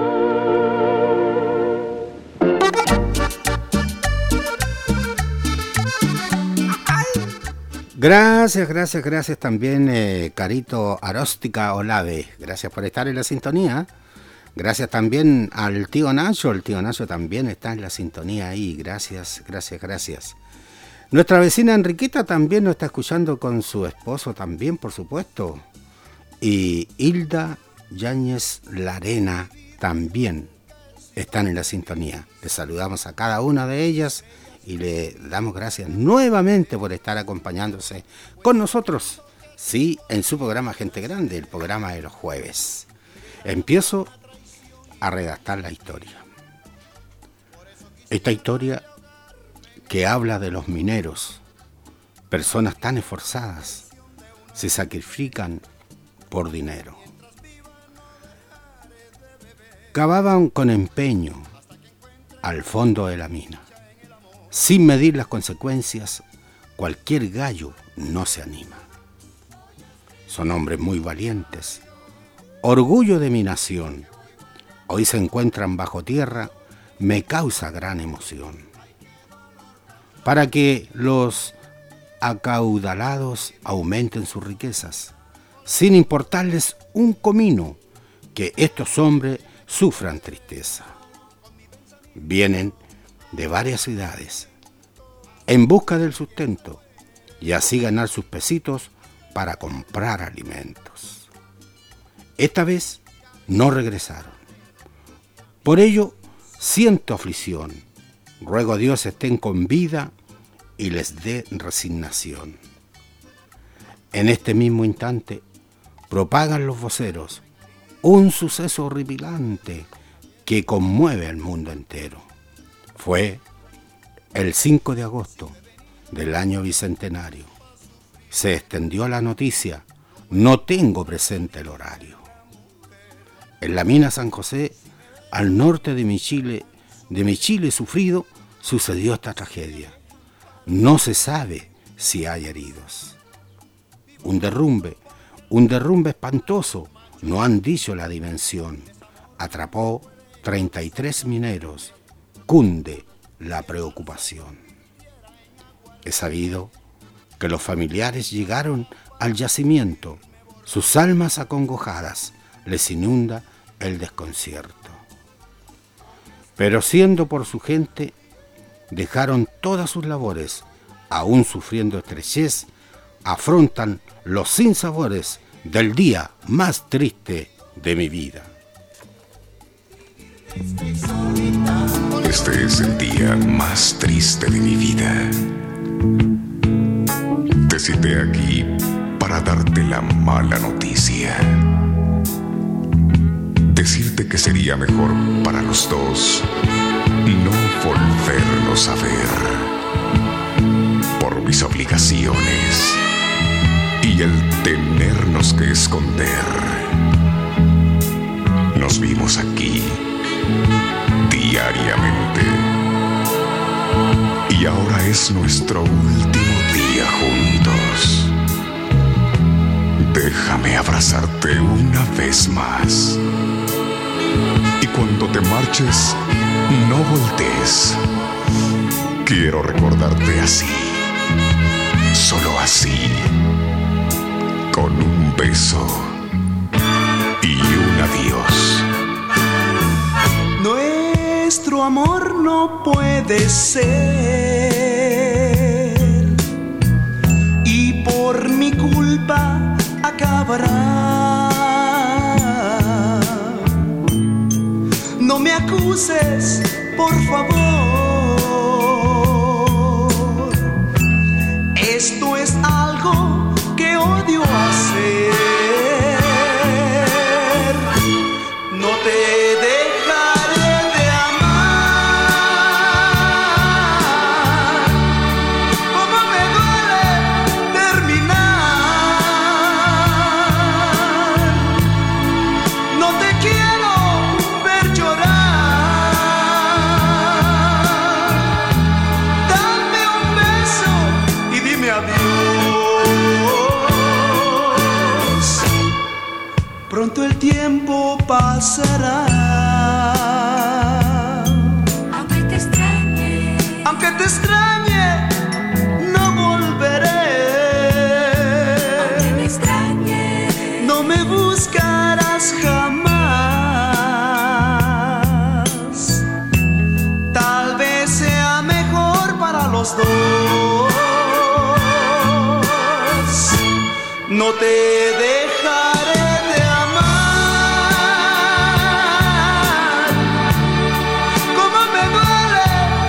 Gracias también Carito Aróstica Olave. Gracias por estar en la sintonía. Gracias también al tío Nacho. El tío Nacho también está en la sintonía ahí. Gracias. Nuestra vecina Enriqueta también nos está escuchando con su esposo también, por supuesto. Y Hilda Yáñez Larena también están en la sintonía. Les saludamos a cada una de ellas y le damos gracias nuevamente por estar acompañándose con nosotros, sí, en su programa Gente Grande, el programa de los jueves. Empiezo a redactar la historia. Esta historia que habla de los mineros, personas tan esforzadas, se sacrifican por dinero. Cavaban con empeño al fondo de la mina. Sin medir las consecuencias, cualquier gallo no se anima. Son hombres muy valientes, orgullo de mi nación. Hoy se encuentran bajo tierra, me causa gran emoción. Para que los acaudalados aumenten sus riquezas, sin importarles un comino, que estos hombres sufran tristeza. Vienen de varias ciudades en busca del sustento y así ganar sus pesitos para comprar alimentos. Esta vez no regresaron. Por ello siento aflicción. Ruego a Dios estén con vida y les dé resignación. En este mismo instante propagan los voceros un suceso horripilante que conmueve al mundo entero. Fue el 5 de agosto del año bicentenario. Se extendió la noticia, no tengo presente el horario. En la mina San José, al norte de mi Chile sufrido, sucedió esta tragedia. No se sabe si hay heridos. Un derrumbe espantoso, no han dicho la dimensión. Atrapó 33 mineros, cunde la preocupación. Es sabido que los familiares llegaron al yacimiento, sus almas acongojadas, les inunda el desconcierto. Pero siendo por su gente, dejaron todas sus labores, aún sufriendo estrechez, afrontan los sinsabores del día más triste de mi vida. Este es el día más triste de mi vida. Te cité aquí para darte la mala noticia. Decirte que sería mejor para los dos no volvernos a ver. Por mis obligaciones y el tenernos que esconder. Nos vimos aquí diariamente y ahora es nuestro último día juntos. Déjame abrazarte una vez más y cuando te marches no voltees. Quiero recordarte así, solo así, con un beso y un adiós. Nuestro amor no puede ser y por mi culpa acabará. No me acuses, por favor. Esto es algo que odio hacer. No te dejaré de amar. Como me duele terminar. No te quiero ver llorar. Dame un beso y dime adiós. Pronto el tiempo pasará. Aunque te extrañe, no volveré. Aunque me extrañe, no me buscarás jamás. Tal vez sea mejor para los dos. No te dejaré de amar. Como me duele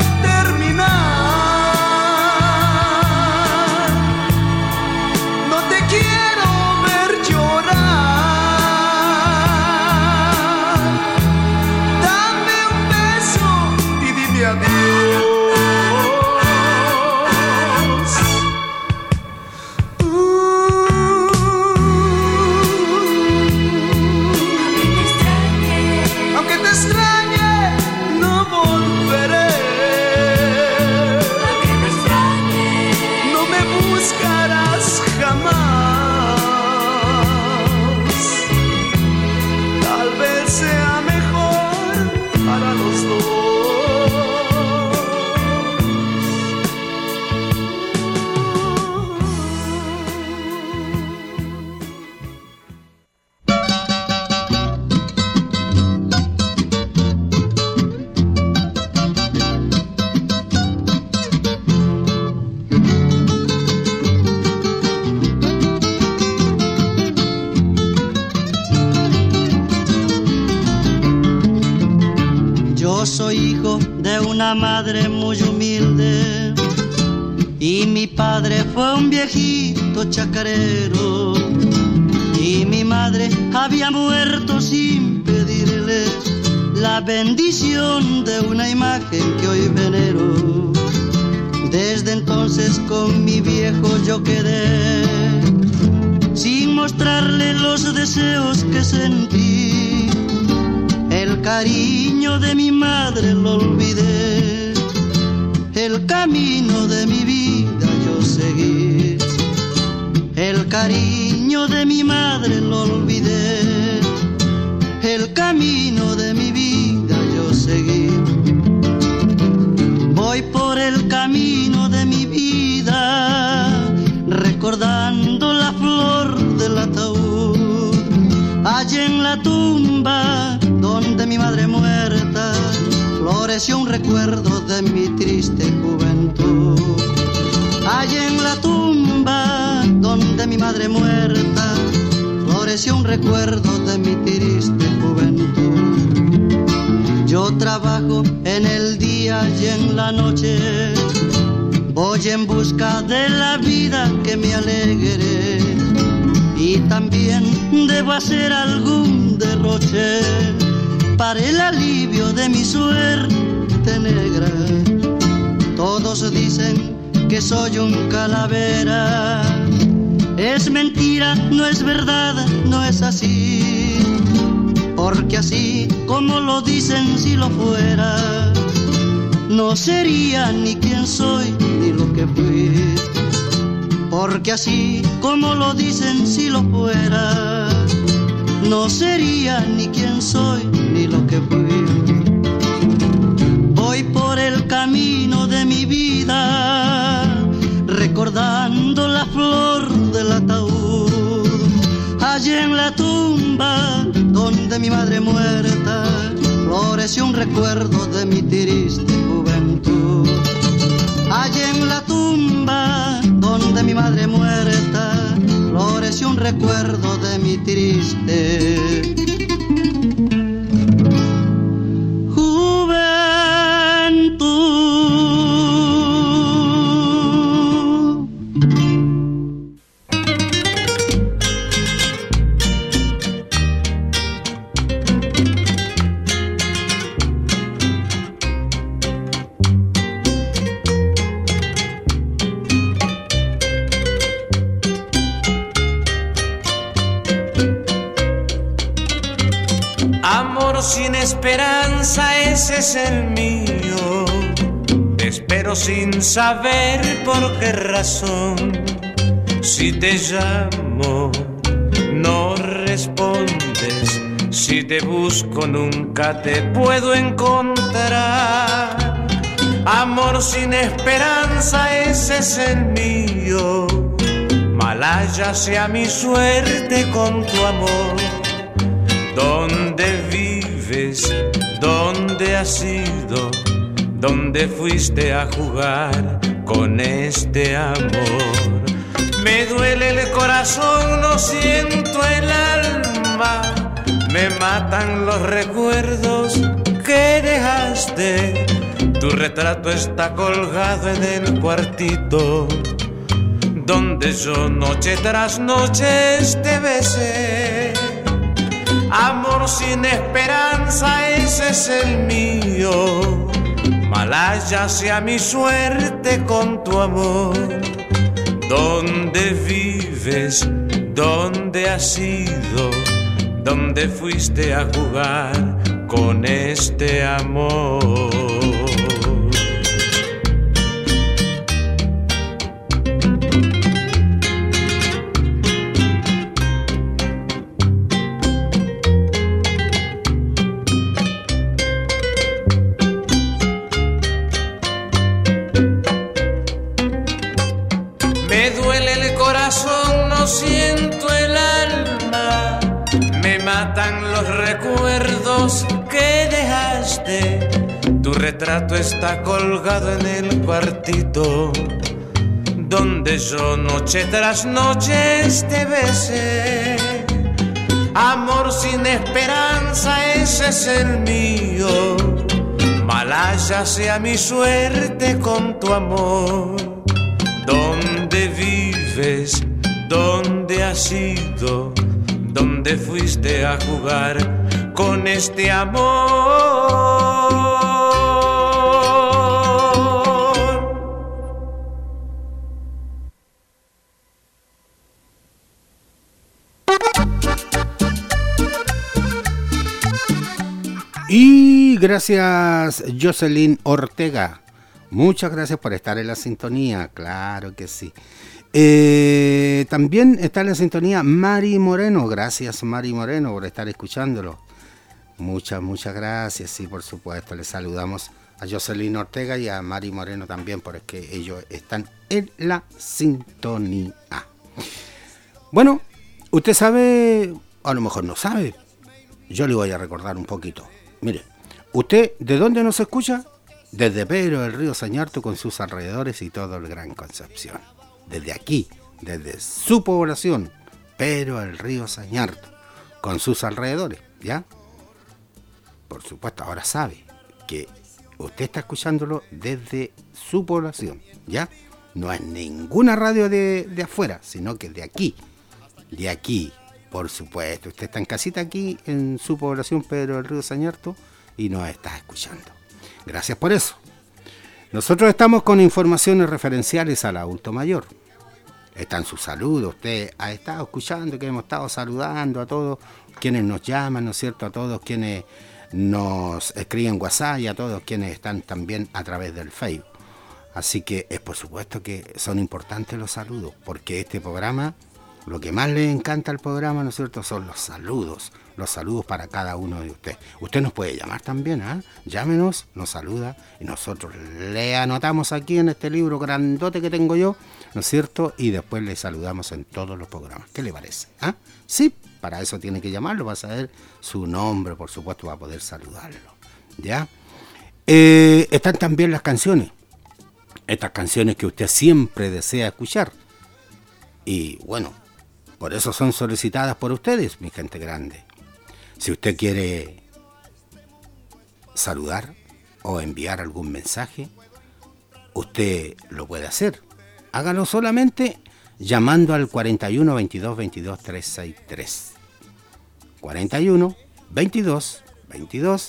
terminar. No te quiero ver llorar. Dame un beso y dime adiós. soy hijo de una madre muy humilde y mi padre fue un viejito chacarero y mi madre había muerto sin pedirle la bendición de una imagen que hoy venero. Desde entonces con mi viejo yo quedé sin mostrarle los deseos que sentí. El cariño de mi madre lo olvidé, el camino de mi vida yo seguí. El cariño de mi madre lo olvidé, el camino de mi vida yo seguí. Voy por el camino de mi vida, recordando la flor del ataúd. Allí en la tumba donde mi madre muerta, floreció un recuerdo de mi triste juventud. Allí en la tumba donde mi madre muerta, floreció un recuerdo de mi triste juventud. Yo trabajo en el día y en la noche, voy en busca de la vida que me alegre, y también debo hacer algún derroche para el alivio de mi suerte negra. Todos dicen que soy un calavera, es mentira, no es verdad, no es así, porque así como lo dicen si lo fuera, no sería ni quien soy ni lo que fui. Porque así como lo dicen si lo fuera, no sería ni quien soy ni lo que fui. Voy por el camino de mi vida, recordando la flor del ataúd. Allí en la tumba donde mi madre muerta, floreció un recuerdo de mi triste juventud. Allí en la tumba donde mi madre muerta, floreció un recuerdo de mi triste sin esperanza, ese es el mío. Te espero sin saber por qué razón. Si te llamo, no respondes. Si te busco, nunca te puedo encontrar. Amor sin esperanza, ese es el mío. Malaya sea mi suerte con tu amor. ¿Dónde vives? ¿Dónde has ido? ¿Dónde fuiste a jugar con este amor? Me duele el corazón, no siento el alma. Me matan los recuerdos que dejaste. Tu retrato está colgado en el cuartito donde yo noche tras noche te besé. Amor sin esperanza, ese es el mío. Malaya sea mi suerte con tu amor. ¿Dónde vives? ¿Dónde has ido? ¿Dónde fuiste a jugar con este amor? Siento el alma, me matan los recuerdos que dejaste. Tu retrato está colgado en el cuartito donde yo noche tras noche te besé. Amor sin esperanza, ese es el mío. Mal Ojalá sea mi suerte con tu amor. ¿Dónde vives? ¿Dónde has ido? ¿Dónde fuiste a jugar con este amor? Y gracias, Jocelyn Ortega. Muchas gracias por estar en la sintonía, claro que sí. También está en la sintonía Mari Moreno. Gracias, Mari Moreno, por estar escuchándolo. Muchas gracias. Sí, por supuesto, les saludamos a Jocelyn Ortega y a Mari Moreno también, porque ellos están en la sintonía. Bueno, usted sabe, a lo mejor no sabe, yo le voy a recordar un poquito. Mire, ¿usted de dónde nos escucha? Desde Pedro del Río Sañarto con sus alrededores y todo el Gran Concepción. Desde aquí, desde su población, Pedro del Río Sañarto, con sus alrededores, ¿ya? Por supuesto, ahora sabe que usted está escuchándolo desde su población, ¿ya? No es ninguna radio de afuera, sino que de aquí, por supuesto. Usted está en casita aquí, en su población, Pedro del Río Sañarto, y nos está escuchando. Gracias por eso. Nosotros estamos con informaciones referenciales al adulto mayor. Están sus saludos. Usted ha estado escuchando que hemos estado saludando a todos quienes nos llaman, ¿no es cierto? A todos quienes nos escriben WhatsApp y a todos quienes están también a través del Facebook. Así que es por supuesto que son importantes los saludos, porque este programa, lo que más les encanta al programa, ¿no es cierto?, son los saludos para cada uno de ustedes. Usted nos puede llamar también, ¿eh? Llámenos, nos saluda y nosotros le anotamos aquí en este libro grandote que tengo yo, ¿no es cierto?, y después le saludamos en todos los programas. ¿Qué le parece? ¿Ah? Sí, para eso tiene que llamarlo, va a saber su nombre, por supuesto, va a poder saludarlo, ¿ya? Están también las canciones, estas canciones que usted siempre desea escuchar, y bueno, por eso son solicitadas por ustedes, mi gente grande. Si usted quiere saludar o enviar algún mensaje, usted lo puede hacer. Hágalo solamente llamando al 41 22 22 363. 41 22 22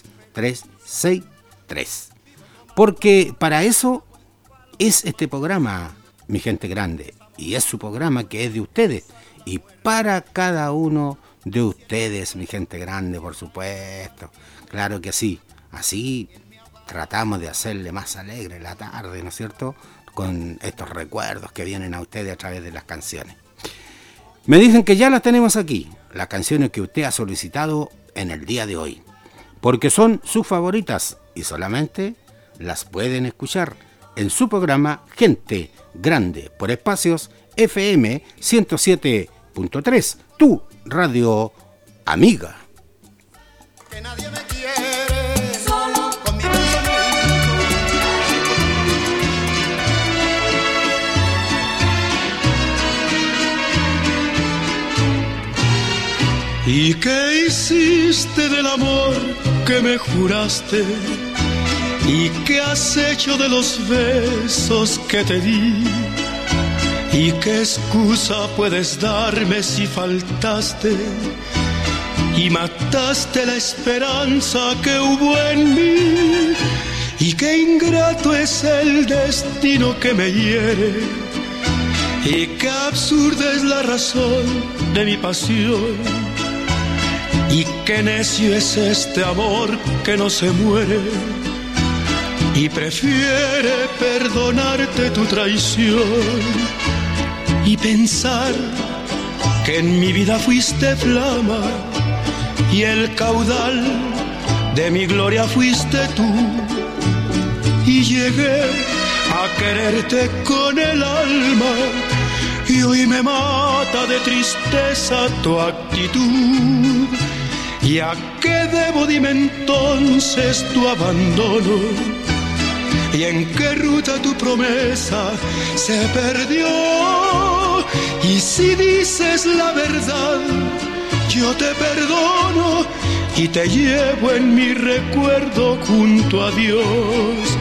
363. Porque para eso es este programa, mi gente grande, y es su programa que es de ustedes. Y para cada uno de ustedes, mi gente grande, por supuesto. Claro que sí. Así tratamos de hacerle más alegre la tarde, ¿no es cierto?, con estos recuerdos que vienen a ustedes a través de las canciones. Me dicen que ya las tenemos aquí, las canciones que usted ha solicitado en el día de hoy, porque son sus favoritas y solamente las pueden escuchar en su programa Gente Grande por Espacios FM 107.3, tu radio amiga. Que nadie me quiere, solo con mi pensamiento. ¿Y qué hiciste del amor que me juraste? ¿Y qué has hecho de los besos que te di? ¿Y qué excusa puedes darme si faltaste y mataste la esperanza que hubo en mí? ¿Y qué ingrato es el destino que me hiere? ¿Y qué absurda es la razón de mi pasión? ¿Y qué necio es este amor que no se muere? Y prefiere perdonarte tu traición y pensar que en mi vida fuiste flama y el caudal de mi gloria fuiste tú. Y llegué a quererte con el alma y hoy me mata de tristeza tu actitud. ¿Y a qué debo, dime entonces, tu abandono? ¿Y en qué ruta tu promesa se perdió? Y si dices la verdad, yo te perdono y te llevo en mi recuerdo junto a Dios.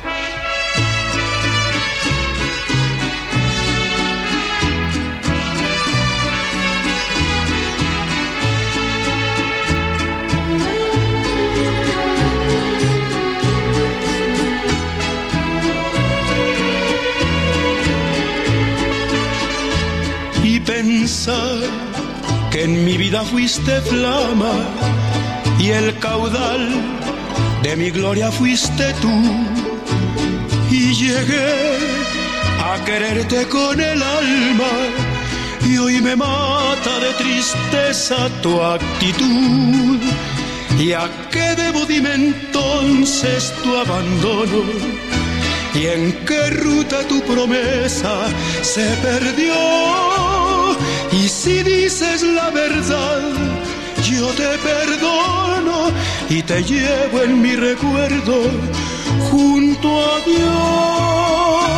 Y pensar que en mi vida fuiste flama y el caudal de mi gloria fuiste tú, y llegué a quererte con el alma, y hoy me mata de tristeza tu actitud. ¿Y a qué debo? Dime entonces tu abandono, y en qué ruta tu promesa se perdió. Y si dices la verdad, yo te perdono y te llevo en mi recuerdo junto a Dios.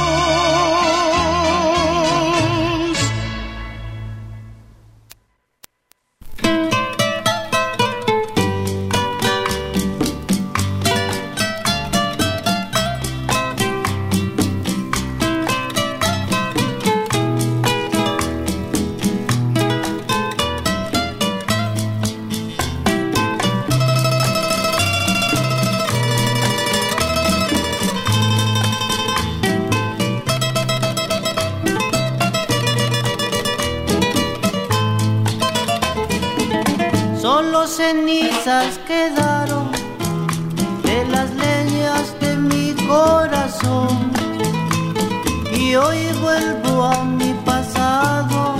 Cenizas quedaron de las leñas de mi corazón, y hoy vuelvo a mi pasado,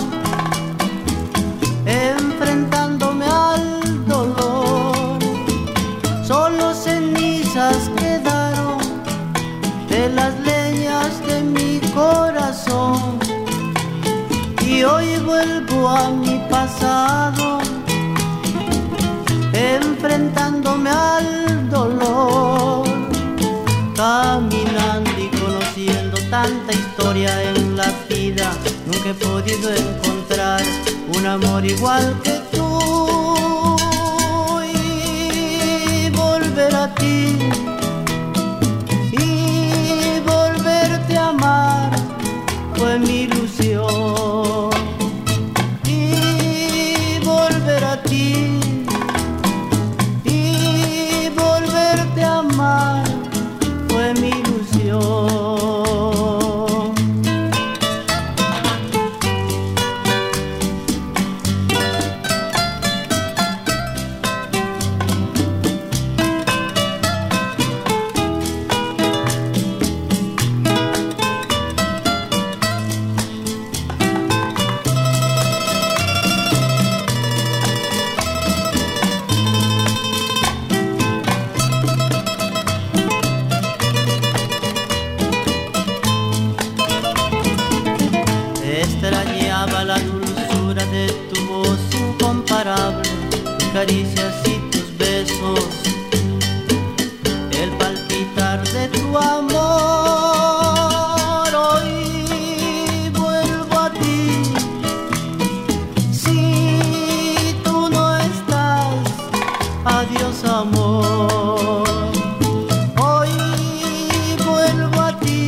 enfrentándome al dolor. Solo cenizas quedaron de las leñas de mi corazón, y hoy vuelvo a mi pasado, enfrentándome al dolor, caminando y conociendo tanta historia en la vida. Nunca he podido encontrar un amor igual que tú, y volver a ti y volverte a amar fue mi ilusión, y volver a ti fue mi ilusión. Caricias y tus besos, el palpitar de tu amor. Hoy vuelvo a ti, si tú no estás, adiós amor. Hoy vuelvo a ti,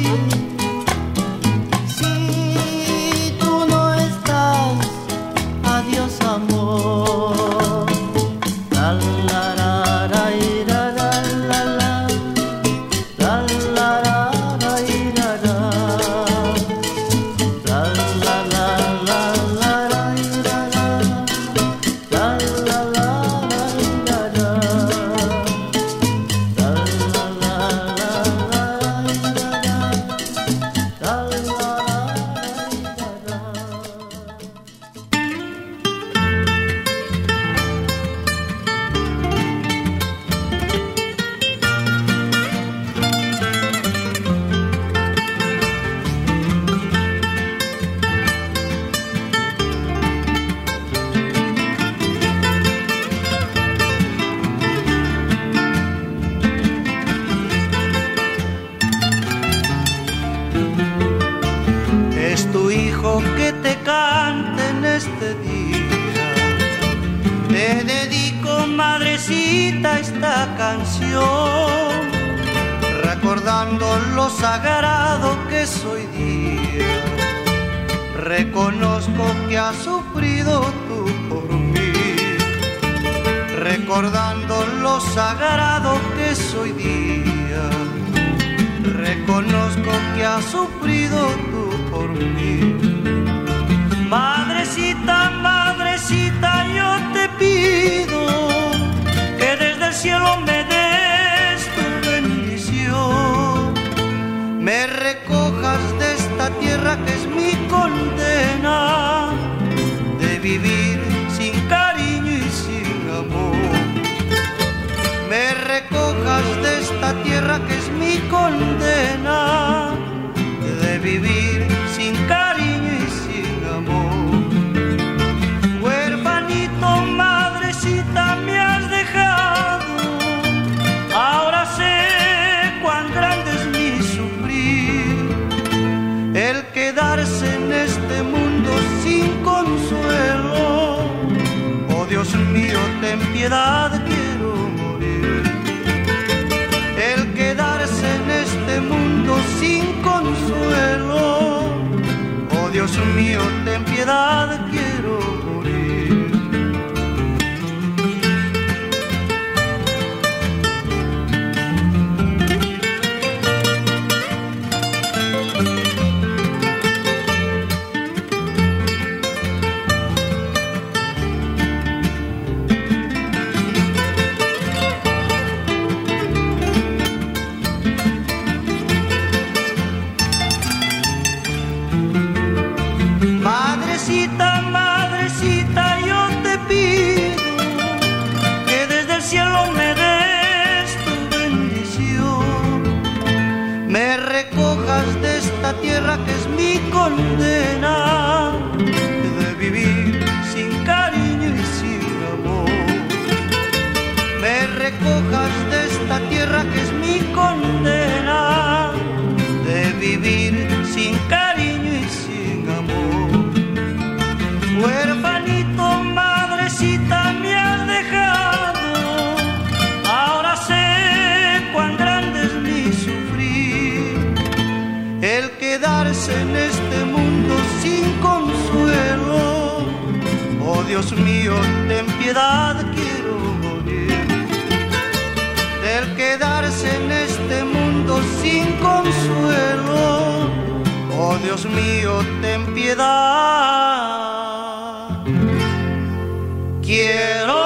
si tú no estás, adiós amor. La medita esta canción, recordando lo sagrado que es hoy día. Reconozco que has sufrido tú por mí, recordando lo sagrado que es hoy día. Reconozco que has sufrido tú por mí. Madrecita, madrecita, yo te pido que desde el cielo me des tu bendición, me recojas de esta tierra que es mi condena, de vivir sin cariño y sin amor. Me recojas de esta tierra que es mi condena, de vivir sin cariño y sin amor. Huerfanito, madrecita, me has dejado, ahora sé cuán grande es mi sufrir, el quedarse en este mundo sin consuelo. Oh Dios mío, ten piedad, quiero morir. El quedarse en este mundo sin consuelo. Oh Dios mío, ten piedad, quiero morir. Madrecita, madrecita, yo te pido que desde el cielo me des tu bendición, me recojas de esta tierra que es mi condena, de vivir sin cariño y sin amor. Me recojas de esta tierra que es mi condena, de vivir sin cariño y sin amor. Huerfanito, madrecita, me has dejado, ahora sé cuán grande es mi sufrir, el quedarse en este mundo sin consuelo. Oh Dios mío, ten piedad, quiero morir. El quedarse en este mundo sin consuelo. Oh Dios mío, ten piedad. Quiero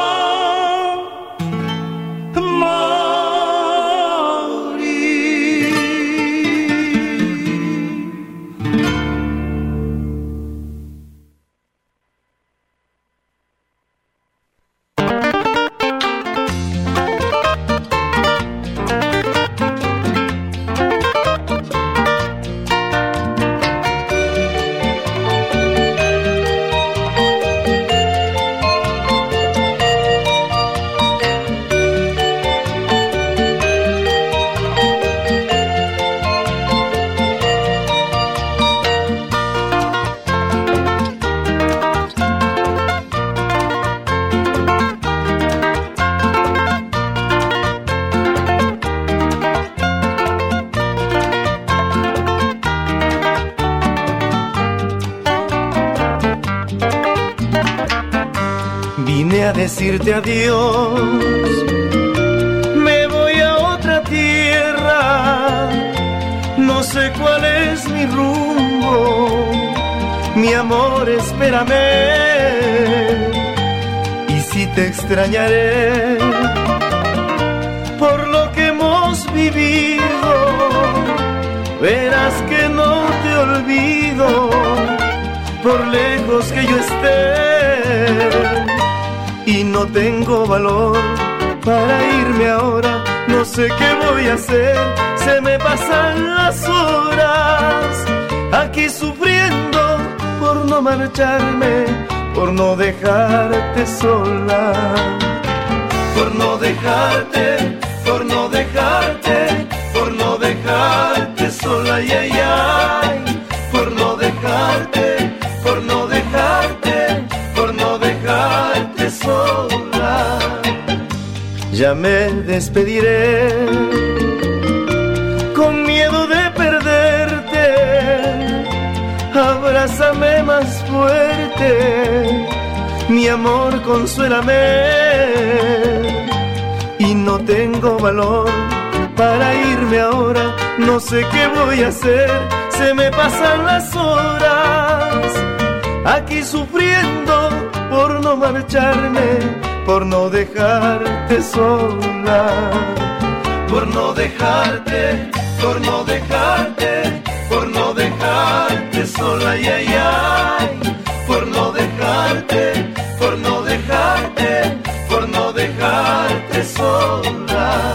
a decirte adiós, me voy a otra tierra, no sé cuál es mi rumbo, mi amor, espérame, y si te extrañaré por lo que hemos vivido, verás que no te olvido, por lejos que yo esté. Y no tengo valor para irme ahora, no sé qué voy a hacer, se me pasan las horas, aquí sufriendo por no marcharme, por no dejarte sola, por no dejarte, por no dejarte, por no dejarte sola, ay, ay, ay, por no dejarte, por no dejarte, por no dejarte sola. ya me despediré con miedo de perderte. Abrázame más fuerte, mi amor, consuélame. Y no tengo valor para irme ahora, no sé qué voy a hacer, se me pasan las horas, aquí sufriendo por no marcharme, por no dejarte sola, por no dejarte, por no dejarte, por no dejarte sola, ay, ay, ay, por no dejarte, por no dejarte, por no dejarte sola.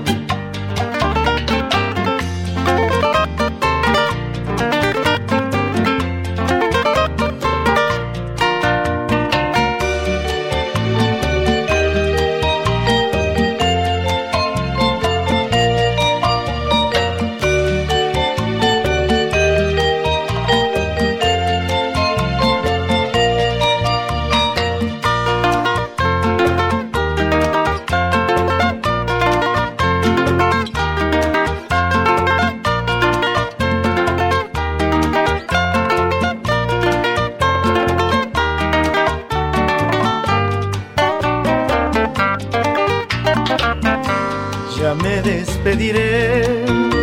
Despediré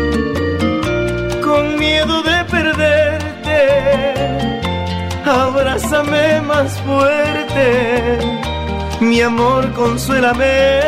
con miedo de perderte. Abrázame más fuerte, mi amor, consuélame.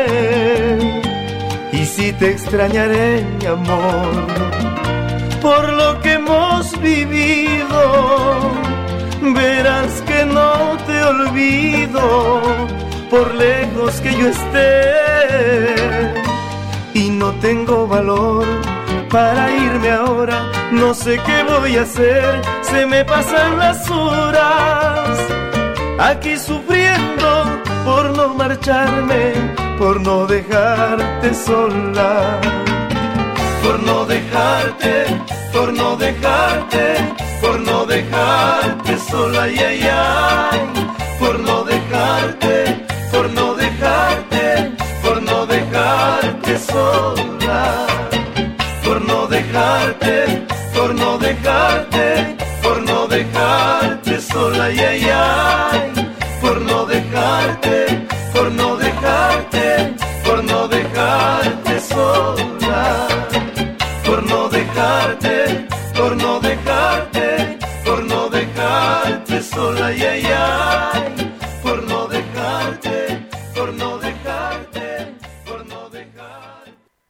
Y si te extrañaré, mi amor, por lo que hemos vivido, verás que no te olvido, por lejos que yo esté. Y no tengo valor para irme ahora, no sé qué voy a hacer, se me pasan las horas, aquí sufriendo por no marcharme, por no dejarte sola, por no dejarte, por no dejarte, por no dejarte sola, ay, ay, ay, por no dejarte, por no dejarte, por no dejarte sola, por no dejarte, por no dejarte, por no dejarte sola, ay, ay, ay, por no dejarte, por no dejarte, por no dejarte sola, por no dejarte, por no dejarte, por no dejarte sola, ay, ay, ay, por no dejarte, por no dejarte, por no dejarte.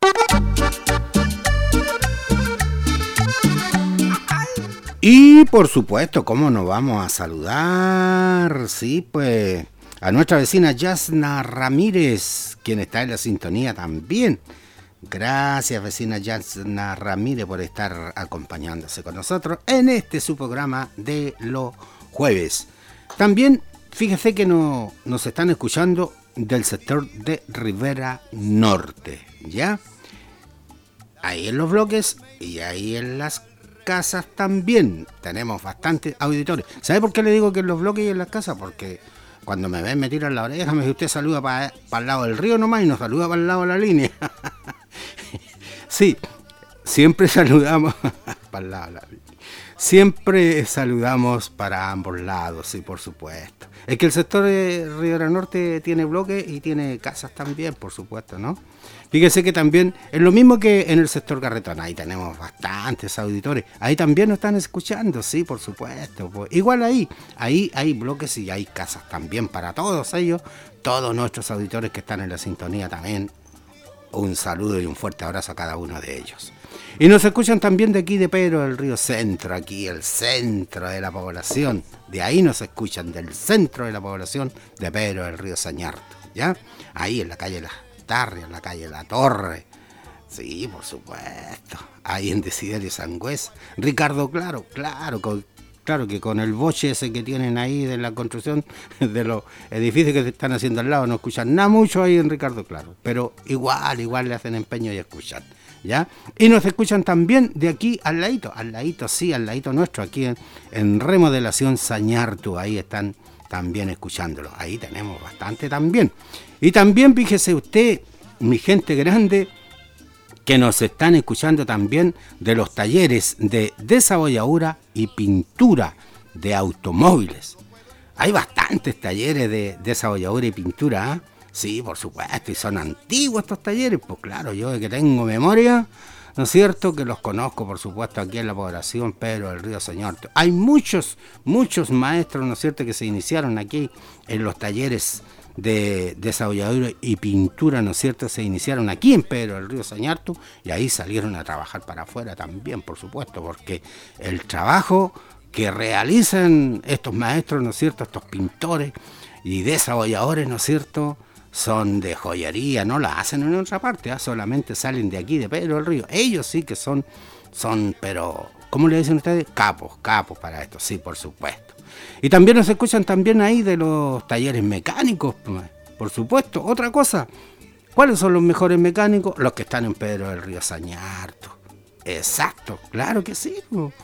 Y por supuesto, ¿cómo nos vamos a saludar? Sí, pues a nuestra vecina Yasna Ramírez, quien está en la sintonía también. Gracias, vecina Yasna Ramírez, por estar acompañándose con nosotros en este su programa de los jueves. También, fíjese que nos están escuchando del sector de Rivera Norte, ¿ya? Ahí en los bloques y ahí en las casas también tenemos bastantes auditores. ¿Sabe por qué le digo que en los bloques y en las casas? Porque cuando me ven me tiran la oreja, me dice, usted saluda para el lado del río nomás y nos saluda para el lado de la línea. Sí, siempre saludamos para el lado de la línea. Siempre saludamos para ambos lados, sí, por supuesto. Es que el sector de Rivera Norte tiene bloques y tiene casas también, por supuesto, ¿no? Fíjese que también es lo mismo que en el sector Carretón, ahí tenemos bastantes auditores, ahí también nos están escuchando, sí, por supuesto. Pues. Igual ahí hay bloques y hay casas también para todos ellos, todos nuestros auditores que están en la sintonía también. Un saludo y un fuerte abrazo a cada uno de ellos. Y nos escuchan también de aquí de Pedro del Río Centro, aquí el centro de la población. De ahí nos escuchan, del centro de la población de Pedro del Río Sañarto, ¿ya? Ahí en la calle Las Tarrias, en la calle La Torre. Sí, por supuesto. Ahí en Desiderio Sangüesa. Ricardo, claro, Claro que con el boche ese que tienen ahí de la construcción de los edificios que se están haciendo al lado, no escuchan nada mucho ahí en Ricardo Claro, pero igual le hacen empeño y escuchan, ¿ya? Y nos escuchan también de aquí al ladito nuestro, aquí en Remodelación Sañartu, ahí están también escuchándolo, ahí tenemos bastante también. Y también fíjese usted, mi gente grande, que nos están escuchando también de los talleres de desabolladura y pintura de automóviles. Hay bastantes talleres de desabolladura y pintura, ¿eh? Sí, por supuesto, y son antiguos estos talleres, pues claro, yo de que tengo memoria, ¿no es cierto?, que los conozco, por supuesto, aquí en la población Pedro del Río Sañartu. Hay muchos maestros, ¿no es cierto?, que se iniciaron aquí en los talleres de desabolladura y pintura, ¿no es cierto?, se iniciaron aquí en Pedro del Río Sañartu y ahí salieron a trabajar para afuera también, por supuesto, porque el trabajo que realizan estos maestros, ¿no es cierto?, estos pintores y desabolladores, ¿no es cierto?, son de joyería, no la hacen en otra parte, ¿eh? Solamente salen de aquí, de Pedro del Río. Ellos sí que son, pero, ¿cómo le dicen ustedes? Capos para esto, sí, por supuesto. Y también nos escuchan también ahí de los talleres mecánicos, por supuesto. Otra cosa, ¿cuáles son los mejores mecánicos? Los que están en Pedro del Río Sañartu. Exacto, claro que sí.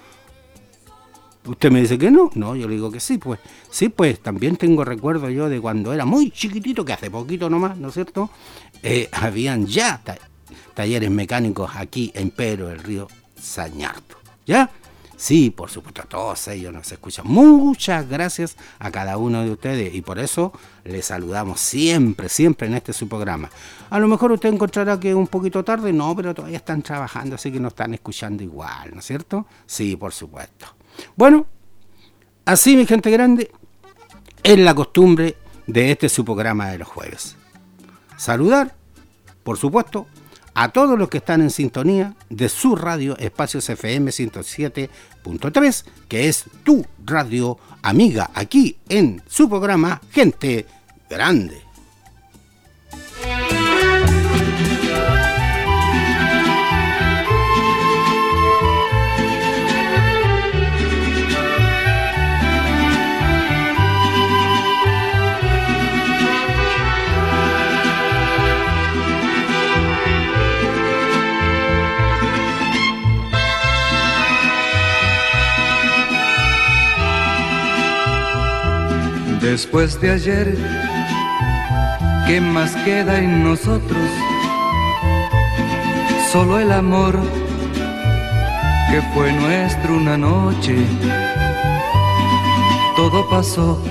¿Usted me dice que no? No, yo le digo que sí, pues. Sí, pues, también tengo recuerdo yo de cuando era muy chiquitito, que hace poquito nomás, ¿no es cierto? Habían ya talleres mecánicos aquí en Pedro del Río Sañartu, ¿ya? Sí, por supuesto, todos ellos nos escuchan. Muchas gracias a cada uno de ustedes y por eso les saludamos siempre en este su programa. A lo mejor usted encontrará que es un poquito tarde, no, pero todavía están trabajando, así que nos están escuchando igual, ¿no es cierto? Sí, por supuesto. Bueno, así mi gente grande, es la costumbre de este su programa de los jueves. Saludar, por supuesto, a todos los que están en sintonía de su radio Espacios FM 107.3, que es tu radio amiga, aquí en su programa Gente Grande. Después de ayer, ¿qué más queda en nosotros? Solo el amor que fue nuestro una noche. Todo pasó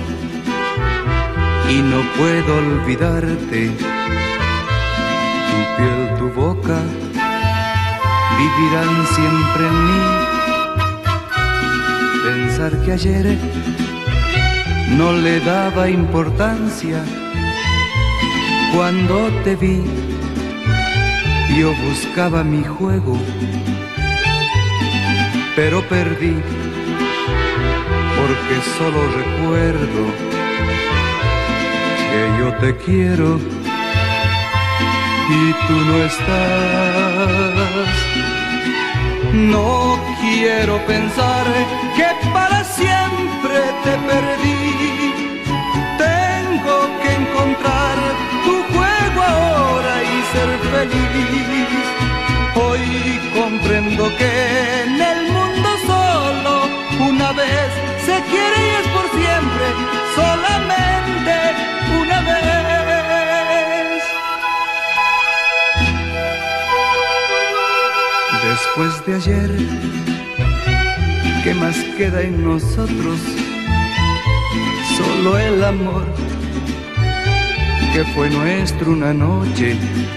y no puedo olvidarte. Tu piel, tu boca vivirán siempre en mí. Pensar que ayer no le daba importancia. Cuando te vi, yo buscaba mi juego, pero perdí, porque solo recuerdo que yo te quiero y tú no estás. No quiero pensar que para siempre te perdí. Tengo que encontrar tu juego ahora y ser feliz. Hoy comprendo que en el mundo solo una vez se quiere y es por siempre, solamente una vez. Después de ayer, ¿qué más queda en nosotros? Solo el amor que fue nuestro una noche.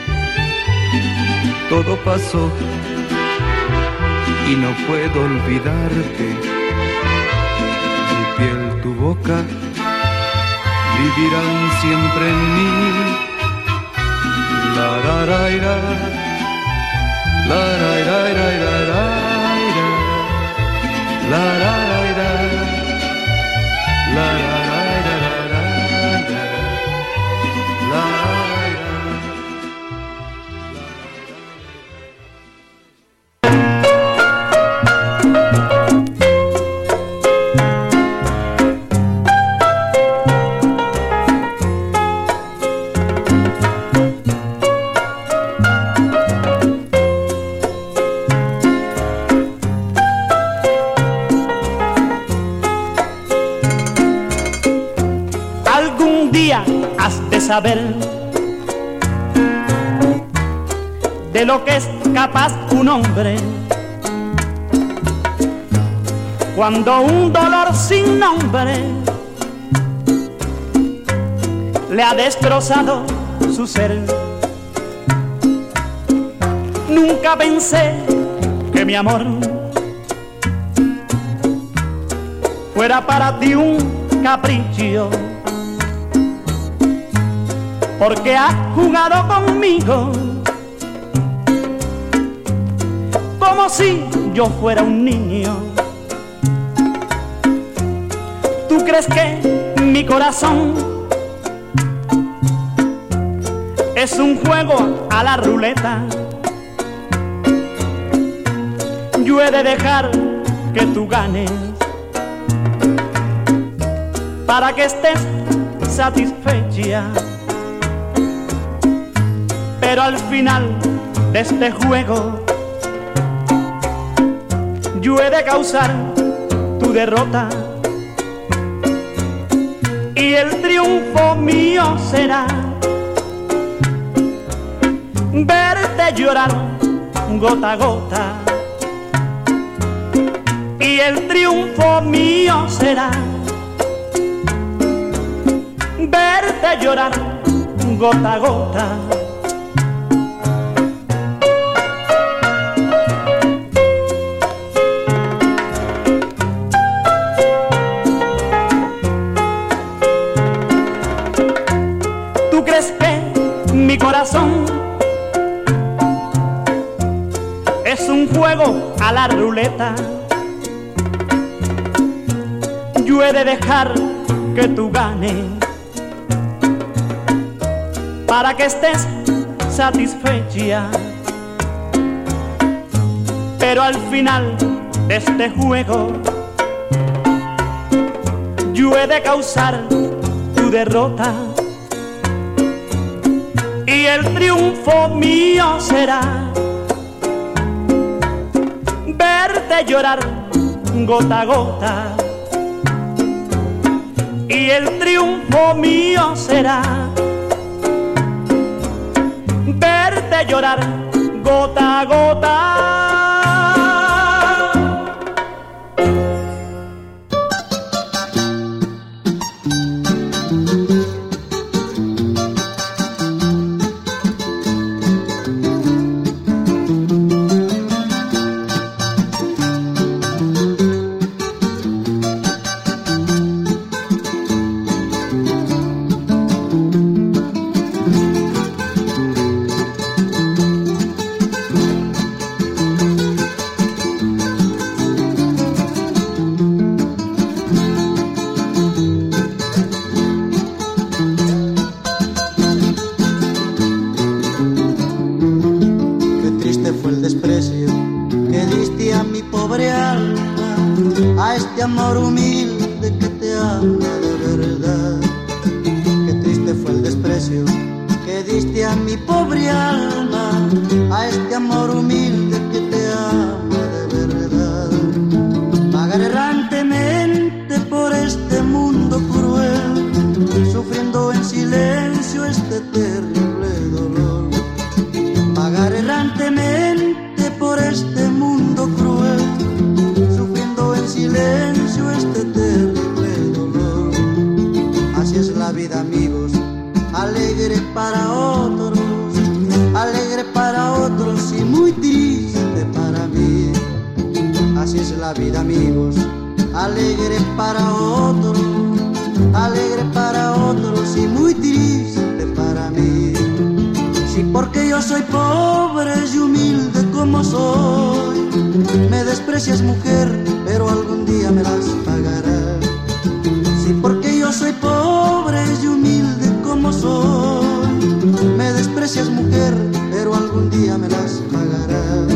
Todo pasó y no puedo olvidarte. Tu piel, tu boca vivirán siempre en mí. La ra ra ra, la ra ra ra ra ra, la ra ra ra, la ra. día has de saber de lo que es capaz un hombre cuando un dolor sin nombre le ha destrozado su ser. Nunca pensé que mi amor fuera para ti un capricho, porque has jugado conmigo como si yo fuera un niño. ¿Tú crees que mi corazón es un juego a la ruleta? Yo he de dejar que tú ganes para que estés satisfecha, pero al final de este juego yo he de causar tu derrota y el triunfo mío será verte llorar gota a gota, y el triunfo mío será verte llorar gota a gota. ¿Tú crees que mi corazón es un juego a la ruleta? Yo he de dejar que tú ganes para que estés satisfecha, pero al final de este juego yo he de causar tu derrota y el triunfo mío será verte llorar gota a gota, y el triunfo mío será verte llorar gota a gota. Amor humilde que te ama de verdad. Qué triste fue el desprecio que diste a mi pobre alma, a este amor humilde que te ama de verdad. Vagar errantemente por este mundo cruel, sufriendo en silencio este terrible dolor. Vagar errantemente por este mundo cruel, sufriendo en silencio este terrible dolor. Así es la vida, amigos, alegre para otros y muy triste para mí. Así es la vida, amigos, alegre para otros y muy triste para mí. Sí, porque yo soy pobre y humilde como soy, me desprecias, mujer, pero algún día me las pagarás. Sí, porque yo soy pobre y humilde como soy, me desprecias, mujer, pero algún día me las pagarás.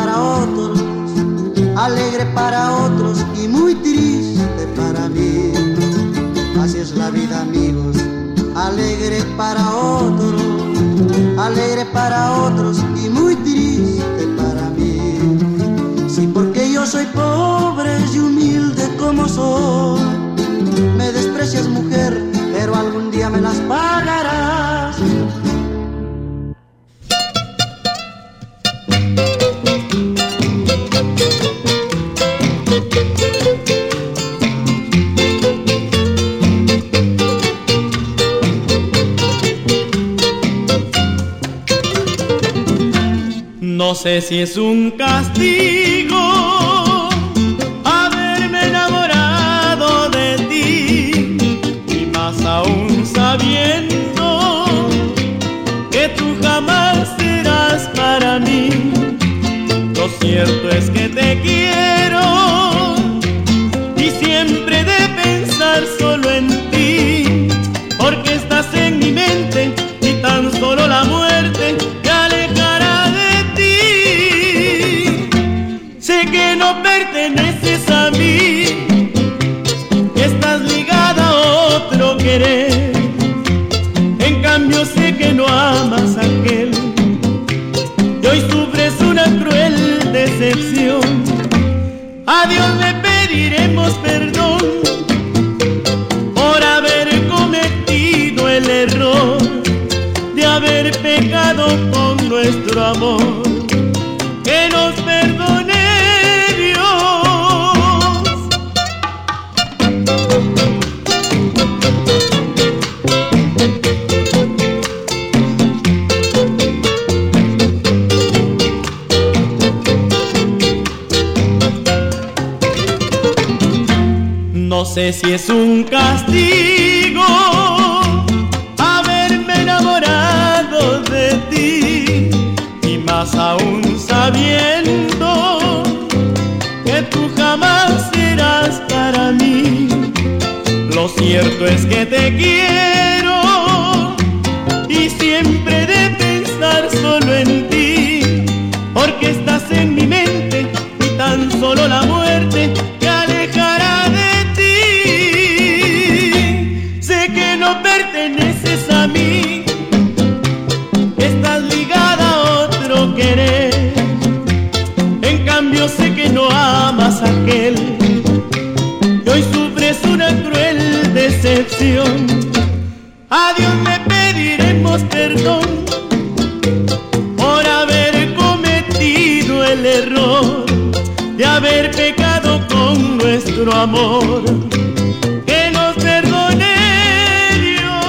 para otros, alegre para otros y muy triste para mí. Así es la vida, amigos, alegre para otros, alegre para otros y muy triste para mí. Sí, porque yo soy pobre y humilde como soy. Me desprecias, mujer, pero algún día me las pagarás. No sé si es un castigo haberme enamorado de ti, y más aún sabiendo que tú jamás serás para mí. Lo cierto es que te quiero y siempre he de pensar solo en ti, porque estás en mi mente y tan solo la muerte te alejará de ti. Sé que no perteneces a mí, estás ligada a otro querer, en cambio sé que no amas a aquel, y hoy sufres una cruel decepción. A Dios le pediremos perdón por haber cometido el error de haber pecado con nuestro amor. Que nos perdone Dios. No sé si es un castigo haberme enamorado de ti, y más aún sabiendo que tú jamás serás para mí. Lo cierto es que te quiero y siempre he de pensar solo en ti, porque estás en mi mente y tan solo la muerte te alejará de ti. Sé que no perteneces a mí, estás ligada a otro querer, en cambio sé que no amas a aquel, y hoy sufres una cruel decepción. A Dios le pediremos perdón por haber cometido el error de haber pecado con nuestro amor. Que nos perdone Dios.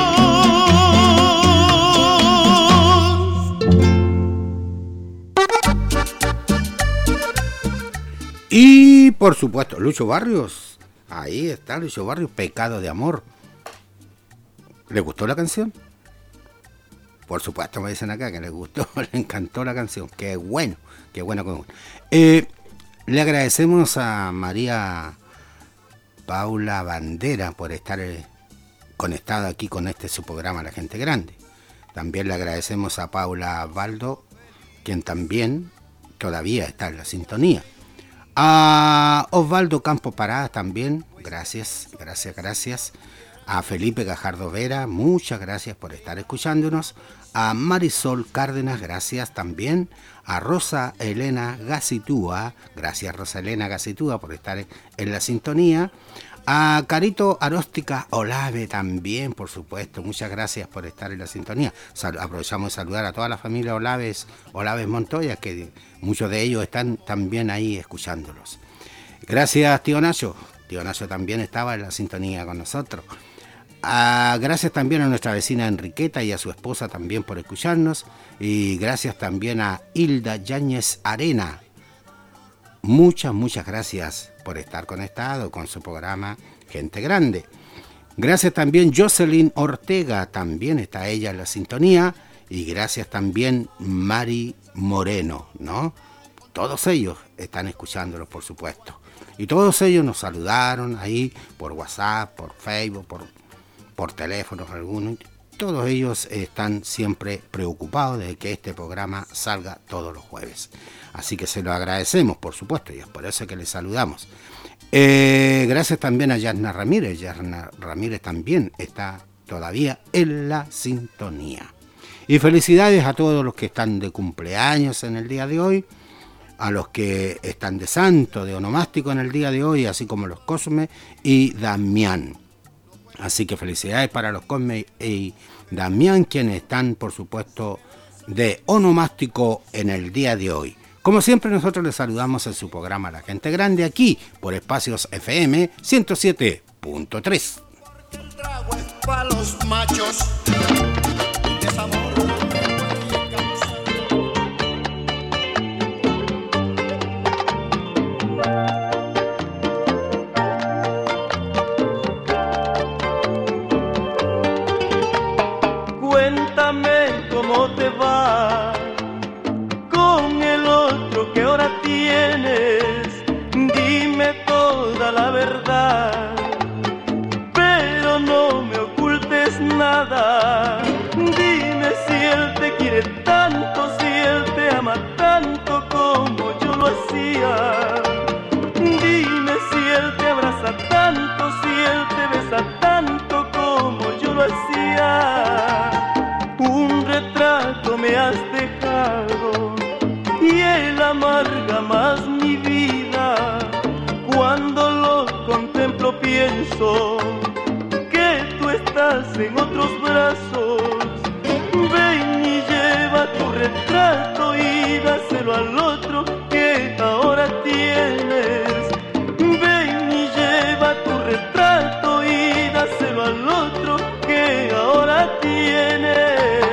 Y por supuesto, Lucho Barrios. Ahí está Lucho Barrios, Pecado de Amor. ¿Le gustó la canción? Por supuesto, me dicen acá que les gustó, le encantó la canción. Qué bueno, qué bueno, qué bueno. Le agradecemos a María Paula Bandera por estar conectada aquí con su programa La Gente Grande. También le agradecemos a Paula Baldo, quien también todavía está en la sintonía. A Osvaldo Campo Parada también, gracias. A Felipe Gajardo Vera, muchas gracias por estar escuchándonos. A Marisol Cárdenas, gracias también. A Rosa Elena Gacitúa, gracias Rosa Elena Gacitúa por estar en la sintonía. A Carito Aróstica Olave también, por supuesto, muchas gracias por estar en la sintonía. Aprovechamos de saludar a toda la familia Olaves Montoya, que muchos de ellos están también ahí escuchándolos. Gracias, tío Nacho. Tío Nacho también estaba en la sintonía con nosotros. Gracias también a nuestra vecina Enriqueta y a su esposa también por escucharnos. Y gracias también a Hilda Yáñez Arena. Muchas gracias por estar conectado con su programa Gente Grande. Gracias también Jocelyn Ortega, también está ella en la sintonía. Y gracias también Mari Moreno, ¿no? Todos ellos están escuchándolos, por supuesto. Y todos ellos nos saludaron ahí por WhatsApp, por Facebook, por teléfonos algunos. todos ellos están siempre preocupados de que este programa salga todos los jueves. Así que se lo agradecemos, por supuesto, y es por eso que les saludamos. Gracias también a Yarna Ramírez. Yarna Ramírez también está todavía en la sintonía. Y felicidades a todos los que están de cumpleaños en el día de hoy, a los que están de santo, de onomástico en el día de hoy, así como los Cosme y Damián. Así que felicidades para los Cosme y Damián, quienes están, por supuesto, de onomástico en el día de hoy. Como siempre, nosotros les saludamos en su programa La Gente Grande, aquí por Espacios FM 107.3. El trago es para los machos. Desamor. Cuéntame cómo te va con el otro que ahora tienes. Dime toda la verdad, pero no me ocultes nada. Dime si él te quiere tanto, si él te ama tanto como yo lo hacía. Dime si él te abraza tanto, si él te besa tanto como yo lo hacía. Un retrato me has dejado y él amarga más mi vida. Cuando lo contemplo pienso que tú estás en otros brazos. Ven y lleva tu retrato y dáselo al otro que ahora tienes. Ven y lleva tu retrato y dáselo al otro que ahora tienes.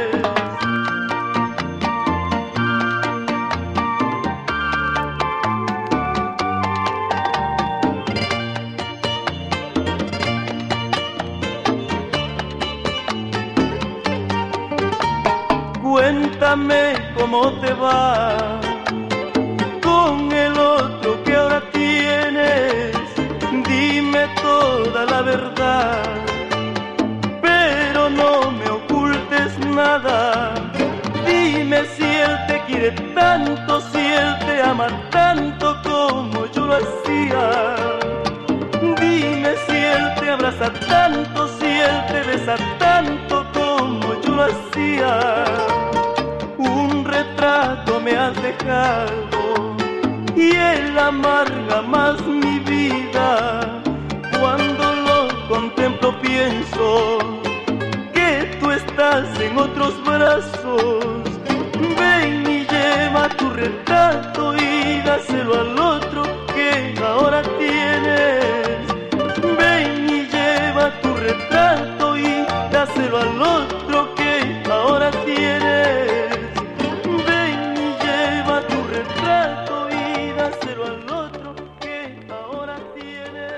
Cuéntame cómo te va con el otro que ahora tienes. Dime toda la verdad, pero no me ocultes nada. Dime si él te quiere tanto, si él te ama tanto como yo lo hacía. Dime si él te abraza tanto, si él te besa tanto como yo lo hacía. Un retrato me has dejado y él amarga más mi vida. Cuando lo contemplo pienso que tú estás en otros brazos. Ven y lleva tu retrato y dáselo al otro que ahora tienes. Ven y lleva tu retrato y dáselo al otro que ahora tienes. Ven y lleva tu retrato y dáselo al otro que ahora tienes.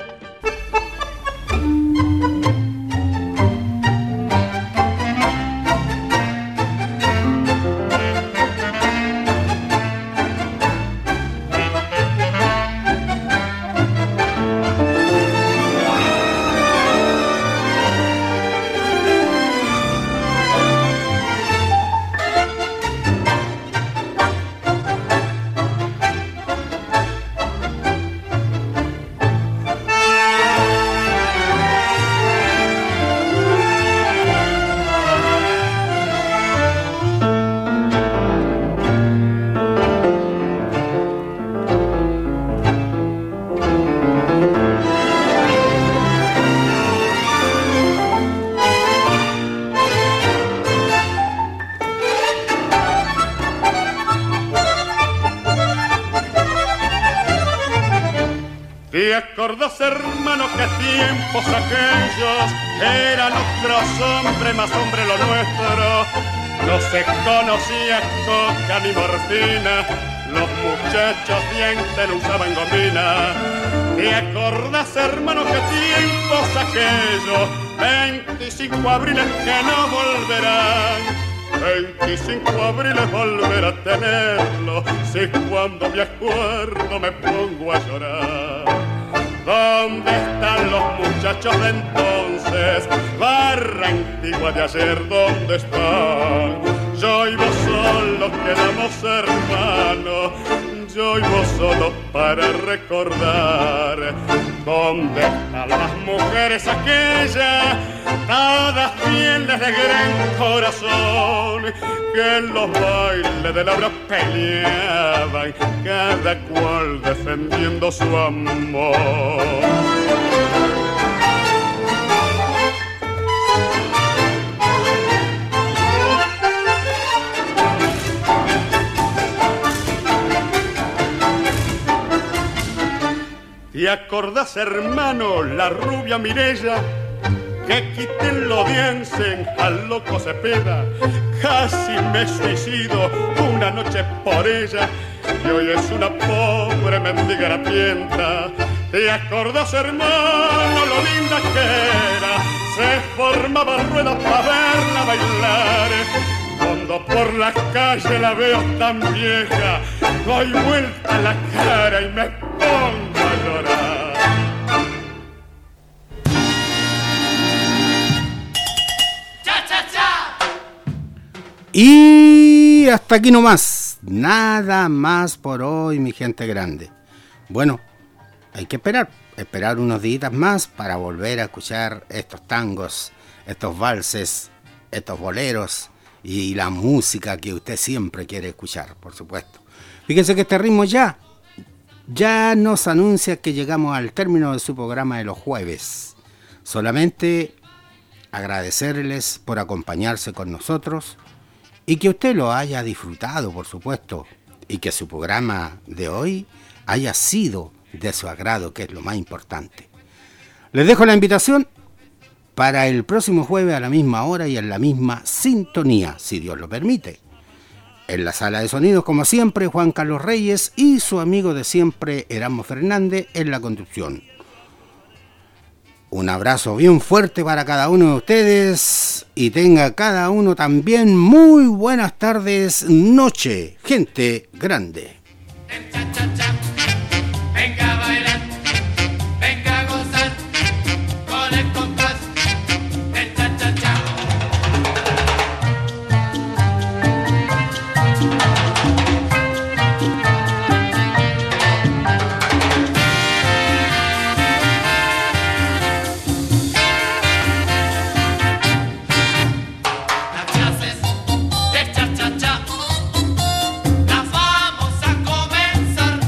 ¿Te acordás, hermano, que tiempos aquellos eran otros hombres, más hombre lo nuestro? No se conocía coca ni morfina, los muchachos dientes no usaban gomina. ¿Te acordás, hermano, que tiempos aquellos 25 abriles que no volverán? 25 abriles volver a tenerlo, si cuando me acuerdo me pongo a llorar. ¿Dónde están los muchachos de entonces? Barra antigua de ayer, ¿dónde están? Yo y vos solo quedamos hermanos, yo y vos solo para recordar. ¿Dónde están las mujeres aquellas, todas fieles de gran corazón, que en los bailes de la hora peleaban, cada cual defendiendo su amor? ¿Te acordás, hermano, la rubia Mirella? Que quiten lo diensen al loco Cepeda. Casi me suicido una noche por ella, y hoy es una pobre mendiga harapienta. ¿Te acordás, hermano, lo linda que era? Se formaban ruedas para verla bailar. Cuando por la calle la veo tan vieja, doy vuelta la cara y me pongo a llorar. Y hasta aquí nomás, nada más por hoy, mi gente grande. Bueno, hay que esperar unos días más para volver a escuchar estos tangos, estos valses, estos boleros y la música que usted siempre quiere escuchar, por supuesto. Fíjense que este ritmo ya nos anuncia que llegamos al término de su programa de los jueves. Solamente agradecerles por acompañarse con nosotros y que usted lo haya disfrutado, por supuesto, y que su programa de hoy haya sido de su agrado, que es lo más importante. Les dejo la invitación para el próximo jueves a la misma hora y en la misma sintonía, si Dios lo permite. En la sala de sonidos, como siempre, Juan Carlos Reyes y su amigo de siempre, Erasmo Fernández, en la conducción. Un abrazo bien fuerte para cada uno de ustedes y tenga cada uno también muy buenas tardes, noche, gente grande. Venga a bailar, venga a gozar con el compás del cha-cha-cha. Las clases del cha-cha-cha las vamos a comenzar.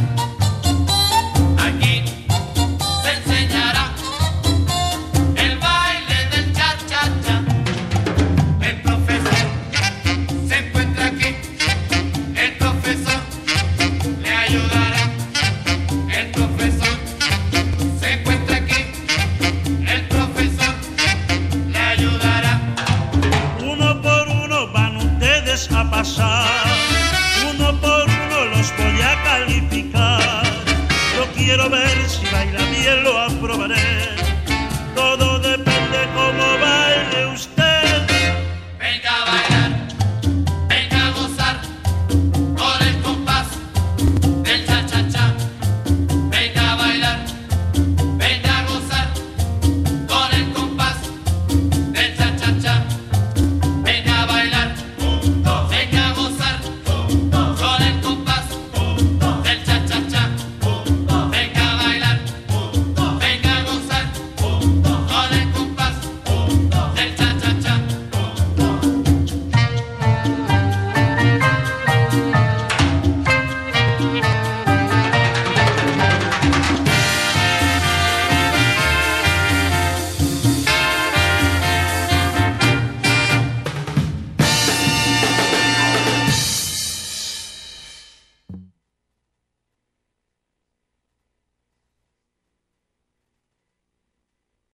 Aquí se enseñará el baile del cha-cha-cha. El profesor se encuentra aquí, el profesor le ayudará. El profesor se encuentra aquí, el profesor le ayudará. Uno por uno van ustedes a pasar, uno por uno los voy a calificar. Yo quiero ver